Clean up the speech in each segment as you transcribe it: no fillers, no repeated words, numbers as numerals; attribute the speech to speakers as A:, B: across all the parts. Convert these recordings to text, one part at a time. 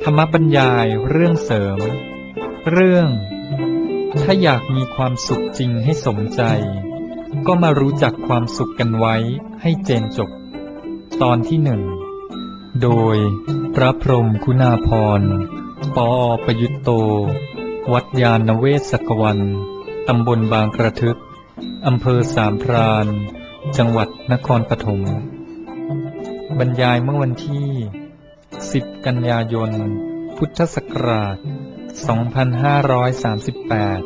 A: รรมบรรยายเรื่องเสริมเรื่องถ้าอยากมีความสุขจริงให้สมใจก็มารู้จักความสุขกันไว้ให้เจนจบตอนที่หนึ่งโดยพระพรหมคุณาภรณ์ปอประยุตโตวัดยาณเวศกวันตำบลบางกระทึกอำเภอสามพรานจังหวัดนครปฐมบรรยายเมื่อวันที่10 กันยายน พุทธศักราช 2538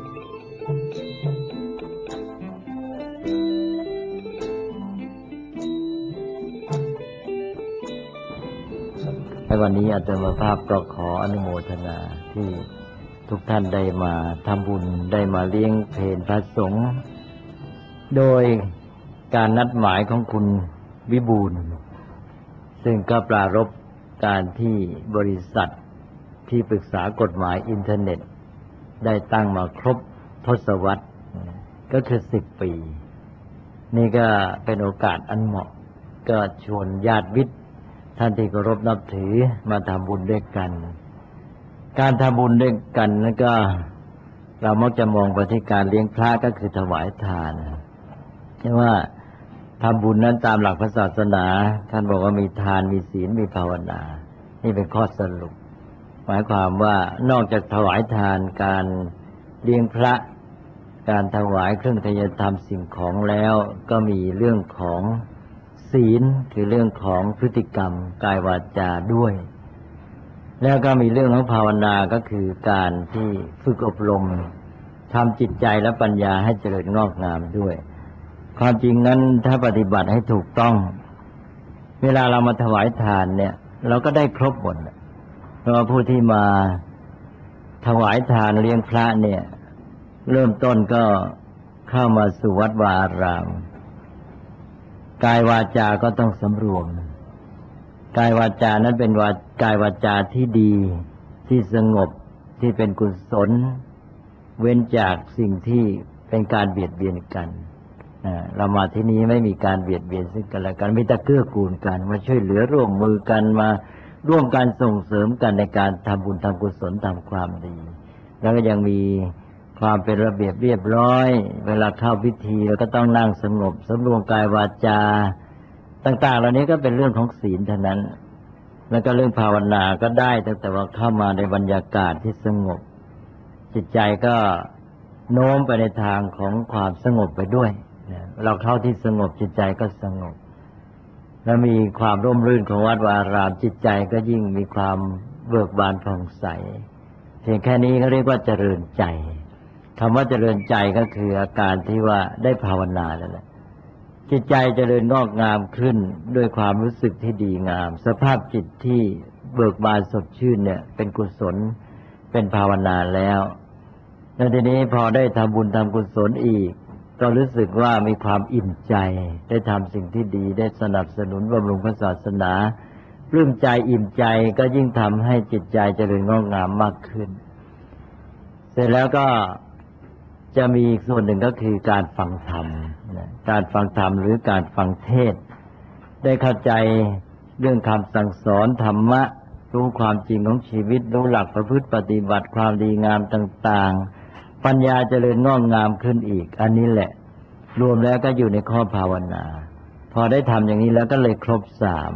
B: ในวันนี้อาตมาภาพก็ขออนุโมทนาที่ทุกท่านได้มาทำบุญได้มาเลี้ยงเพลพระสงฆ์โดยการนัดหมายของคุณวิบูลย์ซึ่งก็ปรารภการที่บริษัทที่ปรึกษากฎหมายอินเทอร์เน็ตได้ตั้งมาครบทศวรรษก็คือ10 ปีนี่ก็เป็นโอกาสอันเหมาะก็ชวนญาติมิตรท่านที่เคารพนับถือมาทำบุญด้วยกันการทำบุญด้วยกันนั้นก็เรามักจะมองไปที่การเลี้ยงพระก็คือถวายทานใช่ว่าทำบุญนั้นตามหลักพระศาสนาท่านบอกว่ามีทานมีศีลมีภาวนานี่เป็นข้อสรุปหมายความว่านอกจากถวายทานการเลี้ยงพระการถวายเครื่องทายธรรมสิ่งของแล้วก็มีเรื่องของศีลคือเรื่องของพฤติกรรมกายวาจาด้วยแล้วก็มีเรื่องของภาวนาก็คือการที่ฝึกอบรมทำจิตใจและปัญญาให้เจริญงอกงามด้วยความจริงนั้นถ้าปฏิบัติให้ถูกต้องเวลาเรามาถวายทานเนี่ยเราก็ได้ครบหมดเพราะว่าผู้ที่มาถวายทานเลี้ยงพระเนี่ยเริ่มต้นก็เข้ามาสู่วัดวาอารามกายวาจาก็ต้องสำรวมกายวาจานั้นเป็นกายวาจาที่ดีที่สงบที่เป็นกุศลเว้นจากสิ่งที่เป็นการเบียดเบียนกันเรามาที่นี้ไม่มีการเบียดเบียนซึ่งกันและกันมีแต่เกื้อกูลกันมาช่วยเหลือร่วมมือกันมาร่วมกันส่งเสริมกันในการทำบุญทำกุศลทำความดีแล้วก็ยังมีความเป็นระเบียบเรียบร้อยเวลาเข้าพิธีเราก็ต้องนั่งสงบสำรวมกายวาจาต่างๆเหล่านี้ก็เป็นเรื่องของศีลเท่านั้นแล้วก็เรื่องภาวนาก็ได้แต่ว่าเข้ามาในบรรยากาศที่สงบจิตใจก็โน้มไปในทางของความสงบไปด้วยเราเข้าที่สงบจิตใจก็สงบและมีความร่มรื่นของวัดวาอารามจิตใจก็ยิ่งมีความเบิกบานผ่องใสเพียงแค่นี้ก็เรียกว่าเจริญใจคำว่าเจริญใจก็คืออาการที่ว่าได้ภาวนาแล้วแหละจิตใจเจริญงอกงามขึ้นด้วยความรู้สึกที่ดีงามสภาพจิตที่เบิกบานสดชื่นเนี่ยเป็นกุศลเป็นภาวนาแล้วแล้วทีนี้พอได้ทำบุญทำกุศลอีกก็รู้สึกว่ามีความอิ่มใจได้ทำสิ่งที่ดีได้สนับสนุนบำรุงพระศาสนาปลื้มใจอิ่มใจก็ยิ่งทำให้จิตใจเจริญงอกงามมากขึ้นเสร็จแล้วก็จะมีอีกส่วนหนึ่งก็คือการฟังธรรมการฟังธรรมหรือการฟังเทศน์ได้เข้าใจเรื่องคำสั่งสอนธรรมะรู้ความจริงของชีวิตรู้หลักประพฤติปฏิบัติความดีงามต่างๆปัญญาเจริญงอกงามขึ้นอีกอันนี้แหละรวมแล้วก็อยู่ในข้อภาวนาพอได้ทำอย่างนี้แล้วก็เลยครบ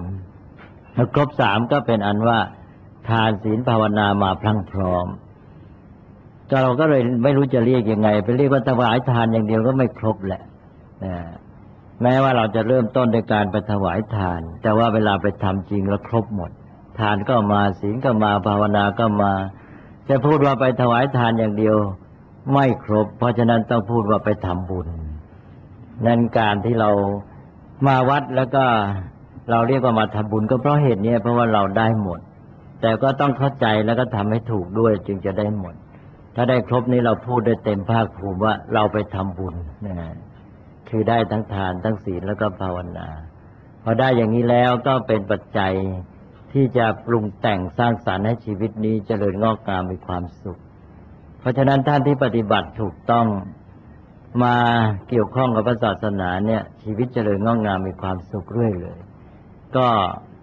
B: 3แล้วครบ3ก็เป็นอันว่าทานศีลภาวนามาพรั่งพร้อมเราก็เลยไม่รู้จะเรียกยังไงไปเรียกว่าถวายทานอย่างเดียวก็ไม่ครบแหละแม้ว่าเราจะเริ่มต้นด้วยการไปถวายทานแต่ว่าเวลาไปทำจริงแล้วครบหมดทานก็มาศีลก็มาภาวนาก็มาจะพูดว่าไปถวายทานอย่างเดียวไม่ครบเพราะฉะนั้นต้องพูดว่าไปทำบุญนั่นการที่เรามาวัดแล้วก็เราเรียกว่ามาทำบุญก็เพราะเหตุนี้เพราะว่าเราได้หมดแต่ก็ต้องเข้าใจแล้วก็ทำให้ถูกด้วยจึงจะได้หมดถ้าได้ครบนี้เราพูดได้เต็มภาคภูมิว่าเราไปทำบุญคือได้ทั้งทานทั้งศีลแล้วก็ภาวนาพอได้อย่างนี้แล้วก็เป็นปัจจัยที่จะปรุงแต่งสร้างสรรค์ให้ชีวิตนี้เจริญงอกงามมีความสุขเพราะฉะนั้นท่านที่ปฏิบัติถูกต้องมาเกี่ยวข้องกับพระศาสนาเนี่ยชีวิตเจริญงอกงามมีความสุขเรื่อยเลยก็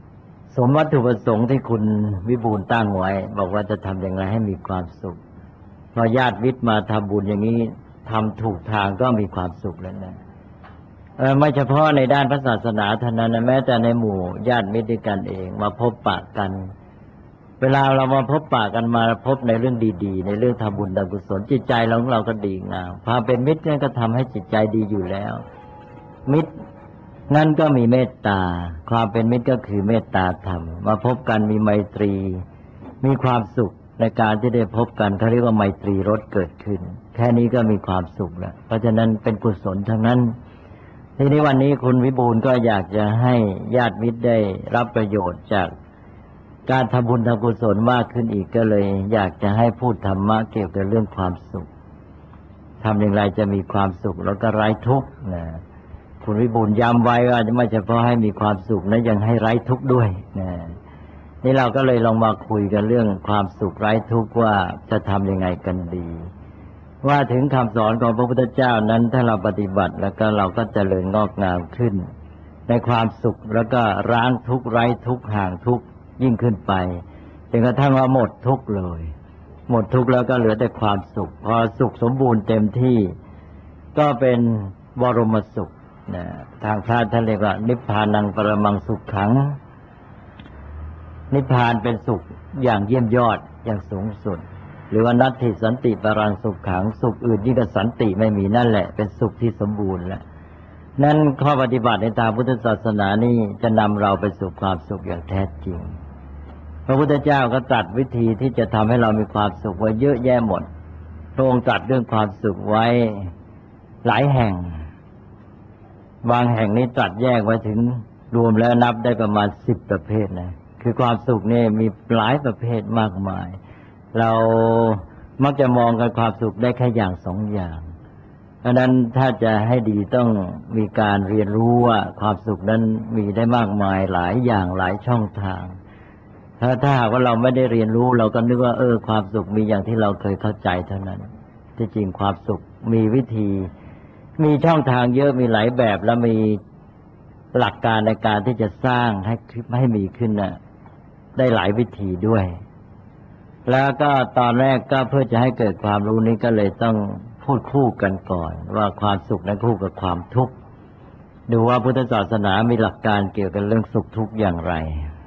B: สมวัตถุประสงค์ที่คุณวิบูลย์ตั้งไว้บอกว่าจะทำอย่างไรให้มีความสุขพอญาติมิตรมาทำบุญอย่างนี้ทำถูกทางก็มีความสุขแล้วนะไม่เฉพาะในด้านพระศาสนาเท่านั้นนะแม้แต่ในหมู่ญาติมิตรด้วยกันเองมาพบปะกันเวลาเรามาพบปะกันมาพบในเรื่องดีๆในเรื่องทำบุญทำกุศลจิตใจของเราก็ดีงามความเป็นมิตรนั่นก็ทำให้จิตใจดีอยู่แล้วมิตรนั่นก็มีเมตตาความเป็นมิตรก็คือเมตตาธรรมมาพบกันมีไมตรีมีความสุขในการที่ได้พบกันเขาเรียกว่าไมตรีรสเกิดขึ้นแค่นี้ก็มีความสุขแล้วเพราะฉะนั้นเป็นกุศลทั้งนั้นทีนี้วันนี้คุณวิบูลย์ก็อยากจะให้ญาติมิตรได้รับประโยชน์จากการทำบุญทำกุศลมากขึ้นอีกก็เลยอยากจะให้พูดธรรมะเกี่ยวกับเรื่องความสุขทำอย่างไรจะมีความสุขแล้วก็ไร้ทุกข์นะคุณวิบูลย์ย้ำไว้ว่าไม่เฉพาะให้มีความสุขนะยังให้ไร้ทุกข์ด้วยนะนี่เราก็เลยลองมาคุยกันเรื่องความสุขไร้ทุกข์ว่าจะทำยังไงกันดีว่าถึงคำสอนของพระพุทธเจ้านั้นถ้าเราปฏิบัติแล้วก็เราก็เจริญงอกงามขึ้นในความสุขแล้วก็ร้างทุกข์ไร้ทุกข์ห่างทุกข์ยิ่งขึ้นไปจนกระทั่งว่าหมดทุกข์เลยหมดทุกข์แล้วก็เหลือแต่ความสุขพอสุขสมบูรณ์เต็มที่ก็เป็นบรมสุขนะทางพระท่านเรียกว่านิพพานังปรมังสุขขังนิพพานเป็นสุขอย่างเยี่ยมยอดอย่างสูงสุดหรือว่านัตถิสันติปรังสุขขังสุขอื่นยิ่งกว่าสันติไม่มีนั่นแหละเป็นสุขที่สมบูรณ์แล้วนั้นข้อปฏิบัติในทางพุทธศาสนานี้จะนำเราไปสู่ความสุขอย่างแท้จริงพระพุทธเจ้าก็ตรัสวิธีที่จะทำให้เรามีความสุขไว้เยอะแยะหมดพระองค์ตรัสเรื่องความสุขไว้หลายแห่งบางแห่งนี้ตรัสแยกไว้ถึงรวมแล้วนับได้ประมาณ10ประเภทนะคือความสุขนี่มีหลายประเภทมากมายเรามักจะมองกันความสุขได้แค่อย่างสองอย่างเพราะนั้นถ้าจะให้ดีต้องมีการเรียนรู้ว่าความสุขนั้นมีได้มากมายหลายอย่างหลายช่องทางถ้าหากว่าเราไม่ได้เรียนรู้เราก็นึกว่าความสุขมีอย่างที่เราเคยเข้าใจเท่านั้นที่จริงความสุขมีวิธีมีช่องทางเยอะมีหลายแบบและมีหลักการในการที่จะสร้างให้มีขึ้นน่ะได้หลายวิธีด้วยแล้วก็ตอนแรกก็เพื่อจะให้เกิดความรู้นี้ก็เลยต้องพูดคู่กันก่อนว่าความสุขนั้นคู่กับความทุกข์ดูว่าพุทธศาสนามีหลักการเกี่ยวกับเรื่องสุขทุกข์อย่างไร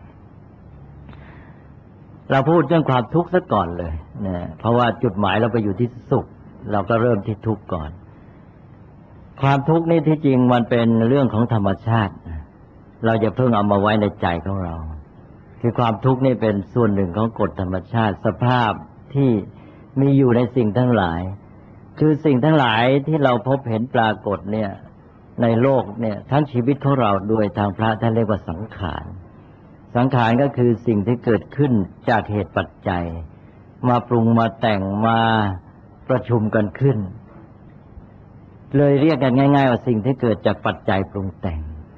B: เราพูดเรื่องความทุกข์ซะก่อนเลยนะเพราะว่าจุดหมายเราไปอยู่ที่สุขเราก็เริ่มที่ทุกข์ก่อนความทุกข์นี่ที่จริงมันเป็นเรื่องของธรรมชาติเราจะเพิ่งเอามาไว้ในใจของเราคือความทุกข์นี่เป็นส่วนหนึ่งของกฎธรรมชาติสภาพที่มีอยู่ในสิ่งทั้งหลายคือสิ่งทั้งหลายที่เราพบเห็นปรากฏเนี่ยในโลกเนี่ยทั้งชีวิตของเราด้วยทางพระท่านเรียกว่าสังขารสังขารก็คือสิ่งที่เกิดขึ้นจากเหตุปัจจัยมาปรุงมาแต่งมาประชุมกันขึ้นเลยเรียกกันง่ายๆว่าสิ่งที่เกิดจากปัจจัยปรุงแต่ง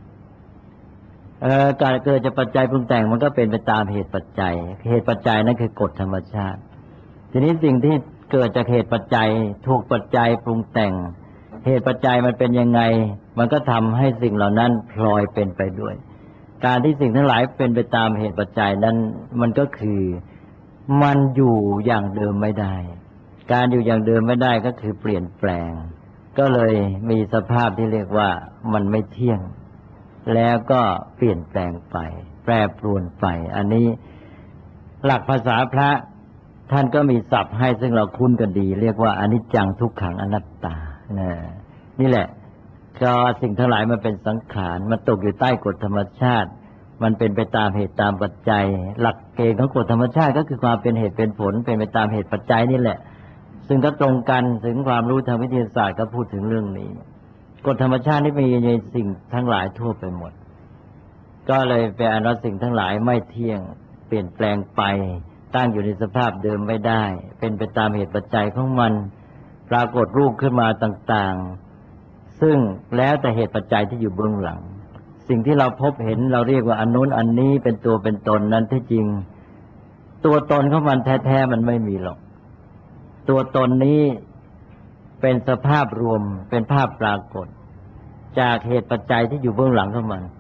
B: การเกิดจากปัจจัยปรุงแต่งมันก็เป็นไปตามเหตุปัจจัยเหตุปัจจัยนั่นคือกฎธรรมชาติทีนี้สิ่งที่เกิดจากเหตุปัจจัยถูกปัจจัยปรุงแต่งเหตุปัจจัยมันเป็นยังไงมันก็ทำให้สิ่งเหล่านั้นพลอยเป็นไปด้วยการที่สิ่งทั้งหลายเป็นไปตามเหตุปัจจัยนั้นมันก็คือมันอยู่อย่างเดิมไม่ได้การอยู่อย่างเดิมไม่ได้ก็คือเปลี่ยนแปลงก็เลยมีสภาพที่เรียกว่ามันไม่เที่ยงแล้วก็เปลี่ยนแปลงไปแปรปรวนไปอันนี้หลักภาษาพระท่านก็มีศัพท์ให้ซึ่งเราคุ้นกันดีเรียกว่าอนิจจังทุกขังอนัตตานี่แหละก็สิ่งทั้งหลายมันเป็นสังขารมันตกอยู่ใต้กฎธรรมชาติมันเป็นไปตามเหตุตามปัจจัยหลักเกณฑ์ของกฎธรรมชาติก็คือความเป็นเหตุเป็นผลเป็นไปตามเหตุปัจจัยนี่แหละซึ่งก็ตรงกันถึงความรู้ทางวิทยาศาสตร์ก็พูดถึงเรื่องนี้กฎธรรมชาตินี่มีในสิ่งทั้งหลายทั่วไปหมดก็เลยเป็นอนัตสิ่งทั้งหลายไม่เที่ยงเปลี่ยนแปลงไปตั้งอยู่ในสภาพเดิมไม่ได้เป็นไปตามเหตุปัจจัยของมันปรากฏรูปขึ้นมาต่างๆซึ่งแล้วแต่เหตุปัจจัยที่อยู่เบื้องหลังสิ่งที่เราพบเห็นเราเรียกว่าอันโน้นอันนี้เป็นตัวเป็นตนนั้นที่จริงตัวตนของมันแท้ๆมันไม่มีหรอกตัวตนนี้เป็นสภาพรวมเป็นภาพปรากฏจากเหตุปัจจัยที่อยู่เบื้องหลังของมัน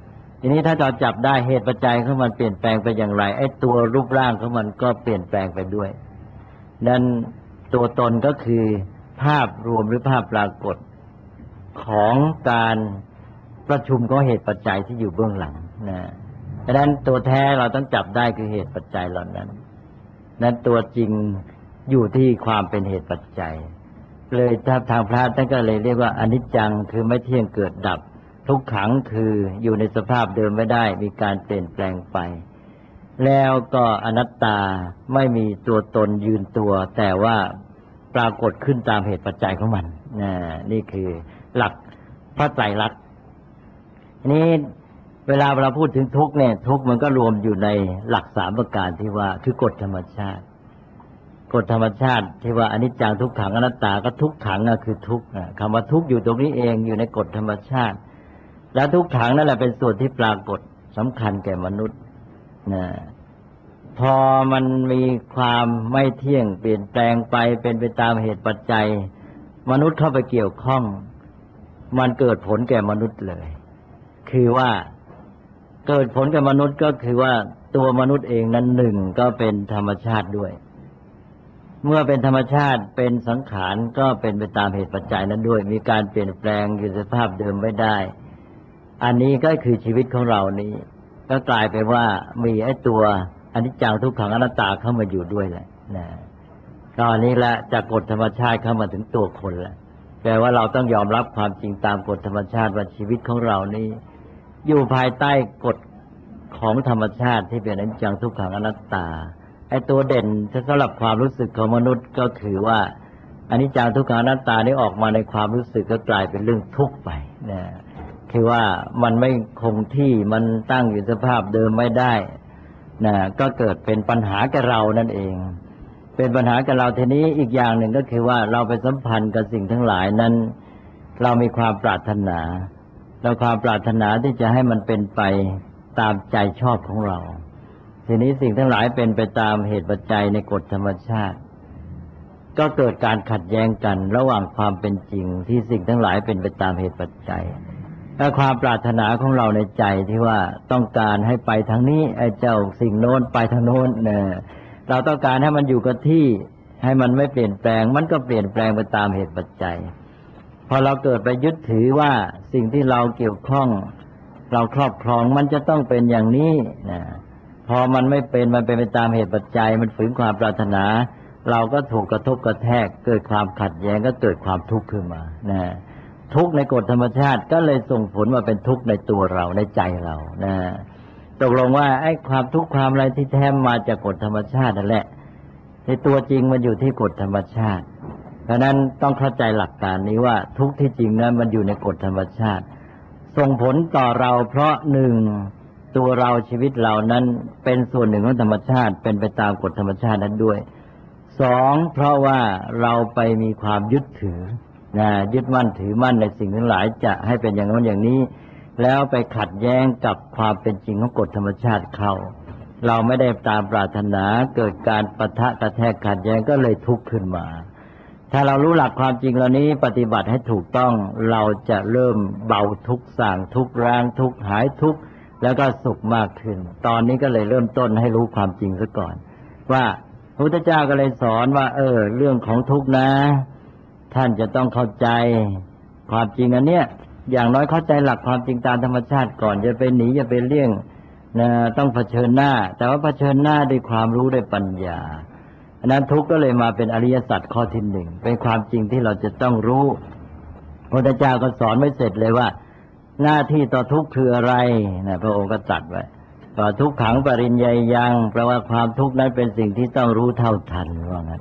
B: ทีนี้ถ้าเราจับได้เหตุปัจจัยของมันเปลี่ยนแปลงไปอย่างไรไอ้ตัวรูปร่างของมันก็เปลี่ยนแปลงไปด้วยนั้นตัวตนก็คือภาพรวมหรือภาพปรากฏของการประชุมของเหตุปัจจัยที่อยู่เบื้องหลังนะดังนั้นตัวแท้เราต้องจับได้คือเหตุปัจจัยเหล่านั้นนั้นตัวจริงอยู่ที่ความเป็นเหตุปัจจัยเลยถ้าทางพระท่านก็เลยเรียกว่าอนิจจังคือไม่เที่ยงเกิดดับทุกขังคืออยู่ในสภาพเดิมไม่ได้มีการเปลี่ยนแปลงไปแล้วก็อนัตตาไม่มีตัวตนยืนตัวแต่ว่าปรากฏขึ้นตามเหตุปัจจัยของมันนี่คือหลักพระไตรลักษณ์นี้เวลาเราพูดถึงทุกข์เนี่ยทุกข์มันก็รวมอยู่ในหลัก3ประการที่ว่าคือกฎธรรมชาติกฎธรรมชาติที่ว่าอนิจจังทุกขังอนัตตาก็ทุกขังคือทุกข์คำว่าทุกข์อยู่ตรงนี้เองอยู่ในกฎธรรมชาติแล้วทุกขังนั่นแหละเป็นส่วนที่ปรากฏสำคัญแก่มนุษย์พอมันมีความไม่เที่ยงเปลี่ยนแปลงไปเป็นไปตามเหตุปัจจัยมนุษย์เข้าไปเกี่ยวข้องมันเกิดผลแก่มนุษย์เลยคือว่าเกิดผลแก่มนุษย์ก็คือว่าตัวมนุษย์เองนั้นหนึ่งก็เป็นธรรมชาติด้วยเมื่อเป็นธรรมชาติเป็นสังขารก็เป็นไปตามเหตุปัจจัยนั้นด้วยมีการเปลี่ยนแปลงอยู่สภาพเดิมไม่ได้อันนี้ก็คือชีวิตของเรานี้ก็กลายเป็นว่ามีไอ้ตัวอนิจจังทุกขังอนัตตาเข้ามาอยู่ด้วยแหละตอนนี้ละจากกฎธรรมชาติเข้ามาถึงตัวคนแล้วแปลว่าเราต้องยอมรับความจริงตามกฎธรรมชาติว่าชีวิตของเรานี้อยู่ภายใต้กฎของธรรมชาติที่เป็นอนิจจังทุกขังอนัตตาไอ้ตัวเด่นสำหรับความรู้สึกของมนุษย์ก็คือว่าอนิจจังทุกขังอนัตตานี้ออกมาในความรู้สึกก็กลายเป็นเรื่องทุกข์ไปคือว่ามันไม่คงที่มันตั้งอยู่สภาพเดิมไม่ได้ก็เกิดเป็นปัญหากับเรานั่นเองเป็นปัญหากับเราทีนี้อีกอย่างหนึ่งก็คือว่าเราไปสัมพันธ์กับสิ่งทั้งหลายนั้นเรามีความปรารถนาเราความปรารถนาที่จะให้มันเป็นไปตามใจชอบของเราทีนี้สิ่งทั้งหลายเป็นไปตามเหตุปัจจัยในกฎธรรมชาติก็เกิดการขัดแย้งกันระหว่างความเป็นจริงที่สิ่งทั้งหลายเป็นไปตามเหตุปัจจัยและความปรารถนาของเราในใจที่ว่าต้องการให้ไปทางนี้ไอ้เจ้าสิ่งโน้นไปทางโน้นเราต้องการให้มันอยู่กับที่ให้มันไม่เปลี่ยนแปลงมันก็เปลี่ยนแปลงไปตามเหตุปัจจัยพอเราเกิดไปยึดถือว่าสิ่งที่เราเกี่ยวข้องเราครอบครองมันจะต้องเป็นอย่างนี้พอมันไม่เป็นมันเป็นไปตามเหตุปัจจัยมันฝืนความปรารถนาเราก็ถูกกระทบกระแทกเกิดความขัดแย้งก็เกิดความทุกข์ขึ้นมาทุกข์ในกฎธรรมชาติก็เลยส่งผลมาเป็นทุกข์ในตัวเราในใจเราตกลงว่าไอ้ความทุกข์ความอะไรที่แท้มาจากกฎธรรมชาตินั่นแหละในตัวจริงมันอยู่ที่กฎธรรมชาติเพราะนั้นต้องเข้าใจหลักการนี้ว่าทุกข์ที่จริงนั้นมันอยู่ในกฎธรรมชาติส่งผลต่อเราเพราะหนึ่งตัวเราชีวิตเรานั้นเป็นส่วนหนึ่งของธรรมชาติเป็นไปตามกฎธรรมชาตินั้นด้วยสองเพราะว่าเราไปมีความยึดถือยึดมั่นถือมั่นในสิ่งทั้งหลายจะให้เป็นอย่างนั้นอย่างนี้แล้วไปขัดแย้งกับความเป็นจริงของกฎธรรมชาติเข้าเราไม่ได้ตามปรารถนาเกิดการปะทะกระแทกขัดแย้งก็เลยทุกข์ขึ้นมาถ้าเรารู้หลักความจริงเหล่านี้ปฏิบัติให้ถูกต้องเราจะเริ่มเบาทุกข์ส่างทุกข์ล้างทุกข์หายทุกข์แล้วก็สุขมากขึ้นตอนนี้ก็เลยเริ่มต้นให้รู้ความจริงซะก่อนว่าพระพุทธเจ้าก็เลยสอนว่าเรื่องของทุกข์นะท่านจะต้องเข้าใจความจริงอันเนี้ยอย่างน้อยเข้าใจหลักความจริงตามธรรมชาติก่อนอย่าไปหนีอย่าไปเลี่ยงต้องเผชิญหน้าแต่ว่าเผชิญหน้าด้วยความรู้ด้วยปัญญาอันนั้นทุกข์ก็เลยมาเป็นอริยสัจข้อที่หนึ่งเป็นความจริงที่เราจะต้องรู้พระพุทธเจ้าก็สอนไว้เสร็จเลยว่าหน้าที่ต่อทุกข์คืออะไรพระองค์ก็ตรัสไว้ต่อทุกขังปริญญายังแปลว่าความทุกข์นั้นเป็นสิ่งที่ต้องรู้เท่าทันว่างั้น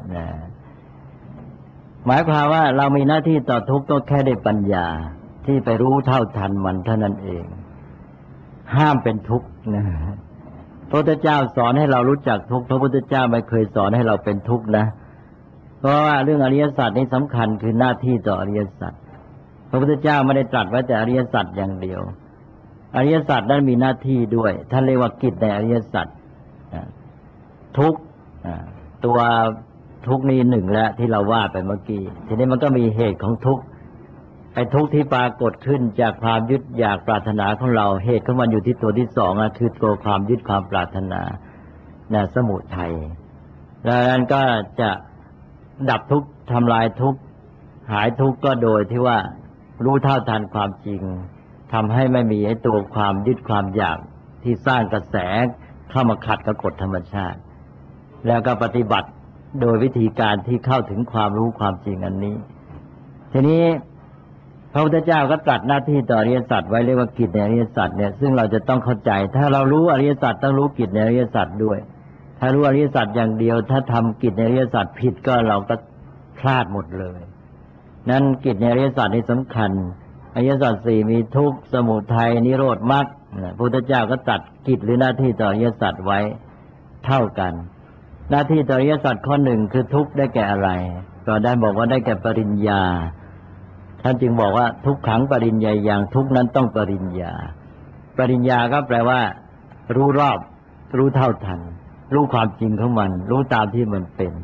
B: หมายความว่าเรามีหน้าที่ต่อทุกข์ก็แค่ได้ปัญญาที่ไปรู้เท่าทันมันเท่านั้นเองห้ามเป็นทุกข์พระพุทธเจ้าสอนให้เรารู้จักทุกข์พระพุทธเจ้าไม่เคยสอนให้เราเป็นทุกข์นะเพราะว่าเรื่องอริยสัจนี่สำคัญคือหน้าที่ต่ออริยสัจพระพุทธเจ้าไม่ได้ตรัสไว้แต่อริยสัจอย่างเดียวอริยสัจนั้นมีหน้าที่ด้วยท่านเรียกว่ากิจในอริยสัจทุกข์ตัวทุกข์นี้หนึ่งแล้วที่เราว่าไปเมื่อกี้ทีนี้มันก็มีเหตุของทุกข์ไอ้ทุกข์ที่ปรากฏขึ้นจากความยึดอยากปรารถนาของเราเหตุของมันอยู่ที่ตัวที่สองคือตัวความยึดความปรารถนาสมุทัยดังนั้นก็จะดับทุกข์ทำลายทุกข์หายทุกข์ก็โดยที่ว่ารู้เท่าทันความจริงทำให้ไม่มีไอ้ตัวความยึดความอยากที่สร้างกระแสเข้ามาขัดกับกฎธรรมชาติแล้วก็ปฏิบัติโดยวิธีการที่เข้าถึงความรู้ความจริงอันนี้ทีนี้พระพุทธเจ้าก็ตรัสหน้าที่ต่ออริยสัจไว้เรียกว่ากิจในอริยสัจเนี่ยซึ่งเราจะต้องเข้าใจถ้าเรารู้อริยสัจต้องรู้กิจในอริยสัจด้วยถ้ารู้อริยสัจอย่างเดียวถ้าทำกิจในอริยสัจผิดก็เราก็พลาดหมดเลยนั้นกิจในอริยสัจนี่สำคัญอริยสัจสี่มีทุกข์สมุทัยนิโรธมรรคพระพุทธเจ้าก็ตรัสกิจหรือหน้าที่ต่ออริยสัจไว้เท่ากันหน้าที่ต่ออริยสัจข้อหนึ่งคือทุกข์ได้แก่อะไรก็ได้บอกว่าได้แก่ปริญญาท่านจึงบอกว่าทุกขังปริญญาอย่างทุกนั้นต้องปริญญาปริญญาก็แปลว่ารู้รอบรู้เท่าทันรู้ความจริงของมันรู้ตามที่มันเป็น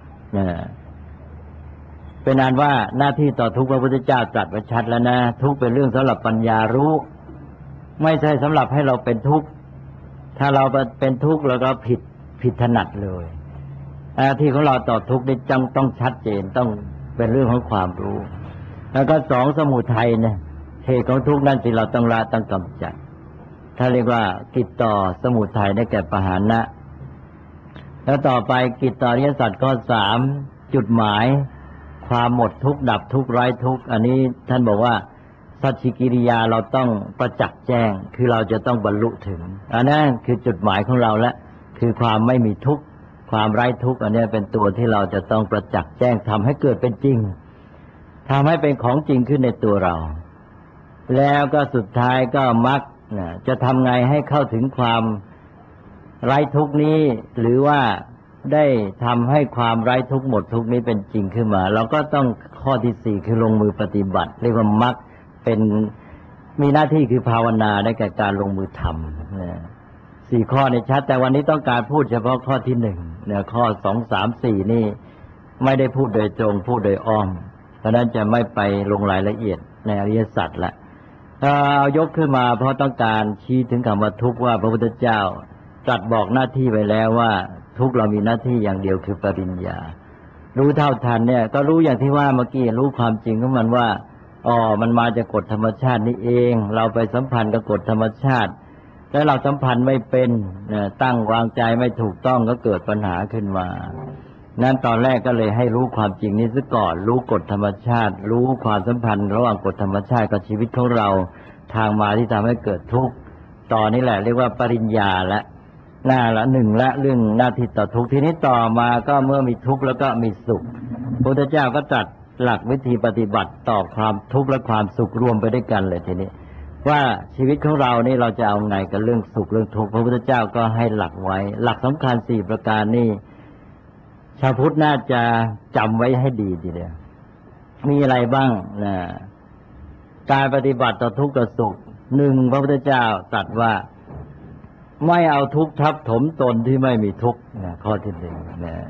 B: เป็นอันว่าหน้าที่ต่อทุกข์พระพุทธเจ้าตรัสไว้ชัดแล้วนะทุกข์เป็นเรื่องสำหรับปัญญารู้ไม่ใช่สำหรับให้เราเป็นทุกข์ถ้าเราเป็นทุกข์เราก็ผิดถนัดเลยหน้าที่ของเราต่อทุกข์นี่ต้องชัดเจนต้องเป็นเรื่องของความรู้แล้วก็สองสมุทัยเนี่ยเหตุของทุกข์นั่นที่เราต้องละต้องกำจัดถ้าเรียกว่ากิจต่อสมุทัยได้แก่ปหานะแล้วต่อไปกิจต่ออริยสัจข้อสามจุดหมายความหมดทุกข์ดับทุกข์ไร้ทุกข์อันนี้ท่านบอกว่าสัจฉิกิริยาเราต้องประจักษ์แจ้งคือเราจะต้องบรรลุถึงอันนั้นคือจุดหมายของเราและคือความไม่มีทุกข์ความไร้ทุกข์อันนี้เป็นตัวที่เราจะต้องประจักษ์แจ้งทำให้เกิดเป็นจริงทำให้เป็นของจริงขึ้นในตัวเราแล้วก็สุดท้ายก็มรรคจะทำไงให้เข้าถึงความไร้ทุกข์นี้หรือว่าได้ทำให้ความไร้ทุกข์หมดทุกข์นี้เป็นจริงขึ้นมาเราก็ต้องข้อที่สี่คือลงมือปฏิบัติเรียกว่ามรรคเป็นมีหน้าที่คือภาวนาได้แก่การลงมือทำสี่ข้อในชัดแต่วันนี้ต้องการพูดเฉพาะข้อที่หนึ่งข้อสองสามสี่นี่ไม่ได้พูดโดยตรงพูดโดยอ้อมเพราะนั้นจะไม่ไปลงรายละเอียดในอริยสัจละเอายกขึ้นมาเพราะต้องการชี้ถึงคำว่าทุกข์ว่าพระพุทธเจ้าตรัสบอกหน้าที่ไว้แล้วว่าทุกเรามีหน้าที่อย่างเดียวคือปริญญารู้เท่าทันเนี่ยก็รู้อย่างที่ว่าเมื่อกี้รู้ความจริงของมันว่ามันมาจากกฎธรรมชาตินี่เองเราไปสัมพันธ์กับกฎธรรมชาติแล้วเราสัมพันธ์ไม่เป็นตั้งวางใจไม่ถูกต้องก็เกิดปัญหาขึ้นมานั้นตอนแรกก็เลยให้รู้ความจริงนี้ซะก่อนรู้กฎธรรมชาติรู้ความสัมพันธ์ระหว่างกฎธรรมชาติกับชีวิตของเราทางมาที่ทำให้เกิดทุกข์ตอนนี้แหละเรียกว่าปริญญาละหน้าละหนึ่งละเรื่องหน้าที่ต่อทุกข์ทีนี้ต่อมาก็เมื่อมีทุกข์แล้วก็มีสุขพระพุทธเจ้าก็ตรัสหลักวิธีปฏิบัติต่อความทุกข์และความสุขรวมไปด้วยกันเลยทีนี้ว่าชีวิตของเรานี่เราจะเอาไงกับเรื่องสุขเรื่องทุกข์พระพุทธเจ้าก็ให้หลักไว้หลักสำคัญสี่ประการนี่ชาวพุทธน่าจะจำไว้ให้ดีทีเดียวมีอะไรบ้างการปฏิบัติต่อทุกข์กับสุขหนึ่งพระพุทธเจ้าตรัสว่าไม่เอาทุกข์ทับถมตนที่ไม่มีทุกข์ข้อที่หนึ่ง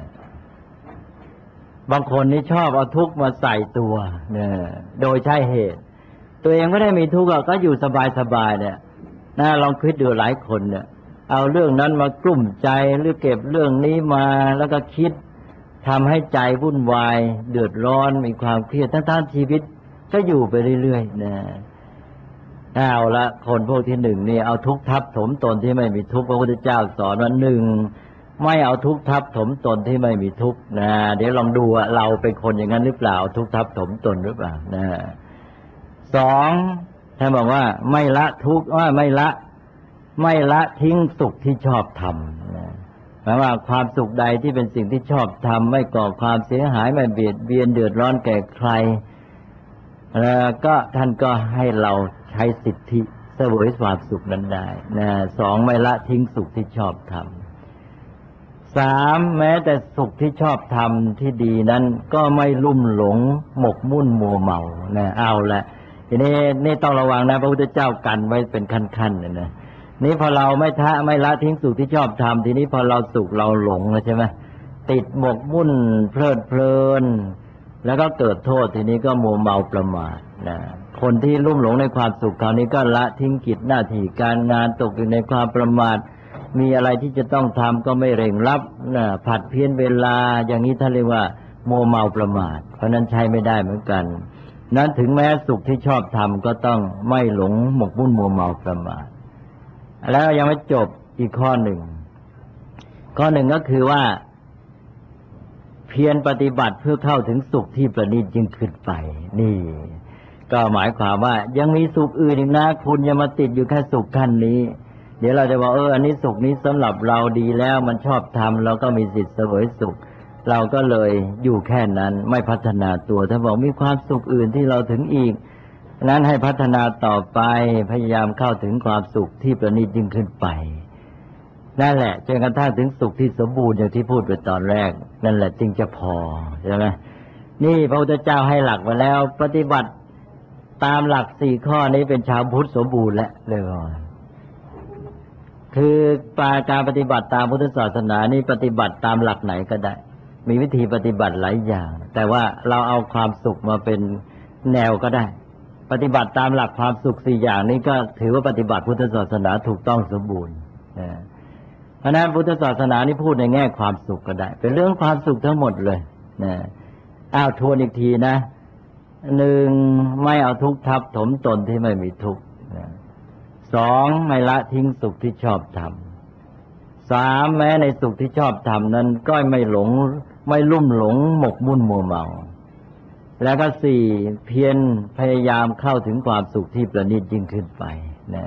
B: บางคนนี่ชอบเอาทุกข์มาใส่ตัวโดยใช่เหตุตัวเองไม่ได้มีทุกข์ก็อยู่สบายๆเนี่ยลองคิดดูหลายคนเนี่ยเอาเรื่องนั้นมากลุ่มใจหรือเก็บเรื่องนี้มาแล้วก็คิดทำให้ใจวุ่นวายเดือดร้อนมีความเครียดทั้งชีวิตก็อยู่ไปเรื่อยๆเอาละคนพวกที่หนึ่งนี่เอาทุกข์ทับถมตนที่ไม่มีทุกข์พระพุทธเจ้าสอนว่าหนึ่งไม่เอาทุกข์ทับถมตนที่ไม่มีทุกข์เดี๋ยวลองดูว่าเราเป็นคนอย่างนั้นหรือเปล่าทุกข์ทับถมตนหรือเปล่าสองท่านบอกว่าไม่ละทุกข์ว่าไม่ละทิ้งสุขที่ชอบทำแปลว่าความสุขใดที่เป็นสิ่งที่ชอบทำไม่ก่อความเสียหายไม่เบียดเบียนเดือดร้อนแก่ใครแล้วก็ท่านก็ให้เราใช้สิทธิเสวยความสุขนั้นได้สองไม่ละทิ้งสุขที่ชอบทำสามแม้แต่สุขที่ชอบทำที่ดีนั้นก็ไม่ลุ่มหลงหมกมุ่นมัวเมาเอาละทีนี้นี่ต้องระวังนะพระพุทธเจ้ากันไว้เป็นขั้นๆนี่พอเราไม่ละทิ้งสุขที่ชอบทำทีนี้พอเราสุขเราหลงแล้วใช่ไหมติดหมกมุ่นเพลิดเพลินแล้วก็เกิดโทษทีนี้ก็มัวเมาประมาทนะคนที่ลุ่มหลงในความสุขคราวนี้ก็ละทิ้งกิจหน้าที่การงานตกอยู่ในความประมาทมีอะไรที่จะต้องทำก็ไม่เร่งรับนะผัดเพี้ยนเวลาอย่างนี้ท่านเรียกว่ามัวเมาประมาทเพราะนั้นใช้ไม่ได้เหมือนกันนั้นถึงแม้สุขที่ชอบทำก็ต้องไม่หลงหมกมุ่นมัวเมาประมาทแล้วยังไม่จบอีกข้อหนึ่งก็คือว่าเพียรปฏิบัติเพื่อเข้าถึงสุขที่ประณีตยิ่งขึ้นไปนี่ก็หมายความว่ายังมีสุขอื่นอีกนะคุณอย่ามาติดอยู่แค่สุขขั้นนี้เดี๋ยวเราจะบอกอันนี้สุขนี้สำหรับเราดีแล้วมันชอบทำเราก็มีสิทธิ์เสวยสุขเราก็เลยอยู่แค่นั้นไม่พัฒนาตัวถ้าบอกมีความสุขอื่นที่เราถึงอีกนั้นให้พัฒนาต่อไปพยายามเข้าถึงความสุขที่ประณีตยิ่งขึ้นไปนั่นแหละจนกระทั่งถึงสุขที่สมบูรณ์อย่างที่พูดไปตอนแรกนั่นแหละจึงจะพอใช่ไหมนี่พระพุทธเจ้าให้หลักมาแล้วปฏิบัติตามหลัก4 ข้อนี้เป็นชาวพุทธสมบูรณ์แล้วเลยก่อนคือการปฏิบัติตามพุทธศาสนานี่ปฏิบัติตามหลักไหนก็ได้มีวิธีปฏิบัติหลายอย่างแต่ว่าเราเอาความสุขมาเป็นแนวก็ได้ปฏิบัติตามหลักความสุข4 อย่างนี้ก็ถือว่าปฏิบัติพุทธศาสนาถูกต้องสมบูรณ์เพราะนั้นพุทธศาสนานี่พูดในแง่ความสุขก็ได้เป็นเรื่องความสุขทั้งหมดเลยทวนอีกทีนะ 1ไม่เอาทุกข์ทับถมตนที่ไม่มีทุกข์2ไม่ละทิ้งสุขที่ชอบทำ3แม้ในสุขที่ชอบทำนั้นก็ไม่หลงไม่ลุ่มหลงหมกมุ่นมัวเมาแล้วก็4เพียรพยายามเข้าถึงความสุขที่ประณีตยิ่งขึ้นไปนะ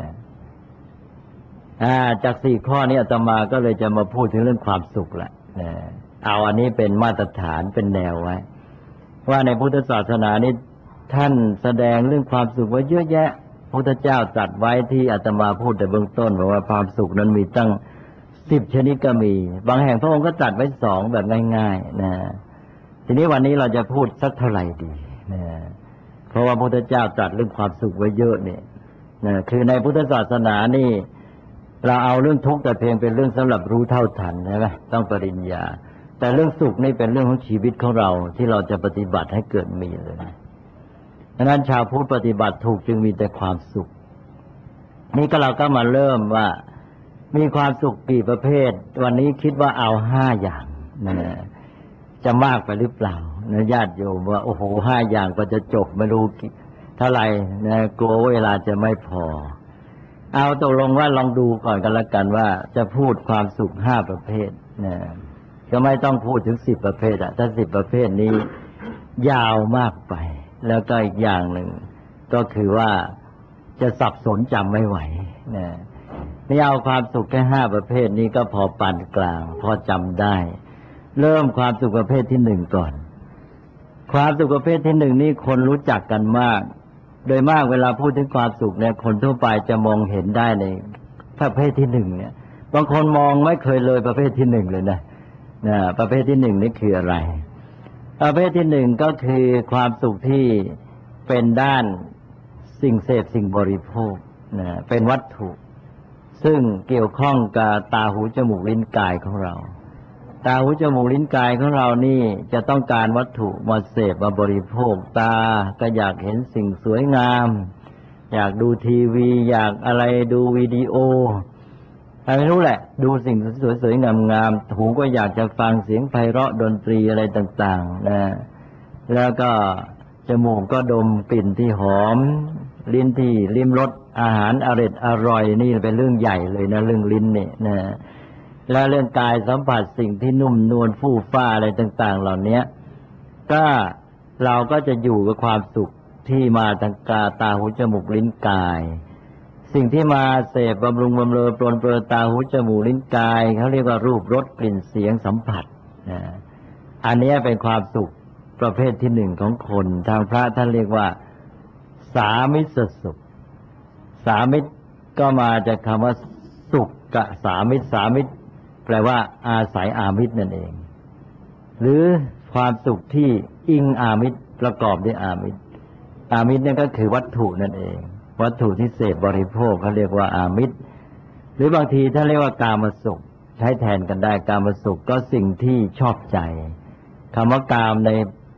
B: จาก4 ข้อนี้อาตมาก็เลยจะมาพูดถึงเรื่องความสุขละเอาอันนี้เป็นมาตรฐานเป็นแนวไว้ว่าในพุทธศาสนานี้ท่านแสดงเรื่องความสุขไว้เยอะแยะพระพุทธเจ้าตรัสไว้ที่อาตมาพูดแต่เบื้องต้นบอกว่าความสุขนั้นมีตั้ง10 ชนิดก็มีบางแห่งพระองค์ก็ตรัสไว้2แบบง่ายๆนะทีนี้วันนี้เราจะพูดสักเท่าไหร่ดีนะเพราะว่าพระพุทธเจ้าตรัสเรื่องความสุขไว้เยอะเนี่ยนะคือในพุทธศาสนานี่เราเอาเรื่องทุกข์แต่เพียงเป็นเรื่องสำหรับรู้เท่าทันใช่ไหมต้องปริญญาแต่เรื่องสุขนี่เป็นเรื่องของชีวิตของเราที่เราจะปฏิบัติให้เกิดมีเลยดังนั้นชาวพุทธปฏิบัติถูกจึงมีแต่ความสุขนี่ก็เราก็มาเริ่มว่ามีความสุขกี่ประเภทวันนี้คิดว่าเอา5 อย่างนะจะมากไปหรือเปล่านะญาติโยมว่าโอ้โห5 อย่างก็จะจบไม่รู้เท่าไหร่นะกลัวเวลาจะไม่พอเอาตกลงว่าลองดูก่อนกันละกันว่าจะพูดความสุข5 ประเภทนะก็ไม่ต้องพูดถึง10 ประเภทถ้า10 ประเภทนี้ยาวมากไปแล้วก็อีกอย่างหนึ่งก็คือว่าจะสับสนจำไม่ไหวนี่เอาความสุขแค่5 ประเภทนี้ก็พอปานกลางพอจำได้เริ่มความสุขประเภทที่1ก่อนความสุขประเภทที่1นี่คนรู้จักกันมากโดยมากเวลาพูดถึงความสุขเนี่ยคนทั่วไปจะมองเห็นได้ในประเภทที่1เนี่ยบางคนมองไม่เคยเลยประเภทที่1เลยนะประเภทที่1นี่คืออะไรประเภทที่1ก็คือความสุขที่เป็นด้านสิ่งเสพสิ่งบริโภคเป็นวัตถุซึ่งเกี่ยวข้องกับตาหูจมูกลิ้นกายของเราตาหูจมูกลิ้นกายของเรานี่จะต้องการวัตถุมาเสพมาบริโภคตาก็อยากเห็นสิ่งสวยงามอยากดูทีวีอยากอะไรดูวิดีโอไม่รู้แหละดูสิ่งสวยๆงามๆหูก็อยากจะฟังเสียงไพเราะดนตรีอะไรต่างๆนะแล้วก็จมูกก็ดมกลิ่นที่หอมลิ้นที่ลิ้มรสอาหารอร่อยนี่เป็นเรื่องใหญ่เลยนะเรื่องลิ้นเนี่ยนะแล้วเรื่องกายสัมผัสสิ่งที่นุ่มนวลฟู่ฟ้าอะไรต่างๆเหล่านี้ก็เราก็จะอยู่กับความสุขที่มาทางตาหูจมูกลิ้นกายสิ่งที่มาเสพบำรุงบำเรอปรนเปรอตาหูจมูกลิ้นกายเขาเรียกว่ารูปรสกลิ่นเสียงสัมผัสอันนี้เป็นความสุขประเภทที่1ของคนทางพระท่านเรียกว่าสามิสสุขสามิตก็มาจากคำว่าสุขกับสามิตแปลว่าอาศัยอามิตรนั่นเองหรือความสุขที่อิงอามิตรประกอบด้วยอามิตรนั่นก็คือวัตถุนั่นเองวัตถุที่เสพบริโภคเขาเรียกว่าอามิตรหรือบางทีท่านเรียกว่ากามสุขใช้แทนกันได้กามสุขก็สิ่งที่ชอบใจคำว่ากามใน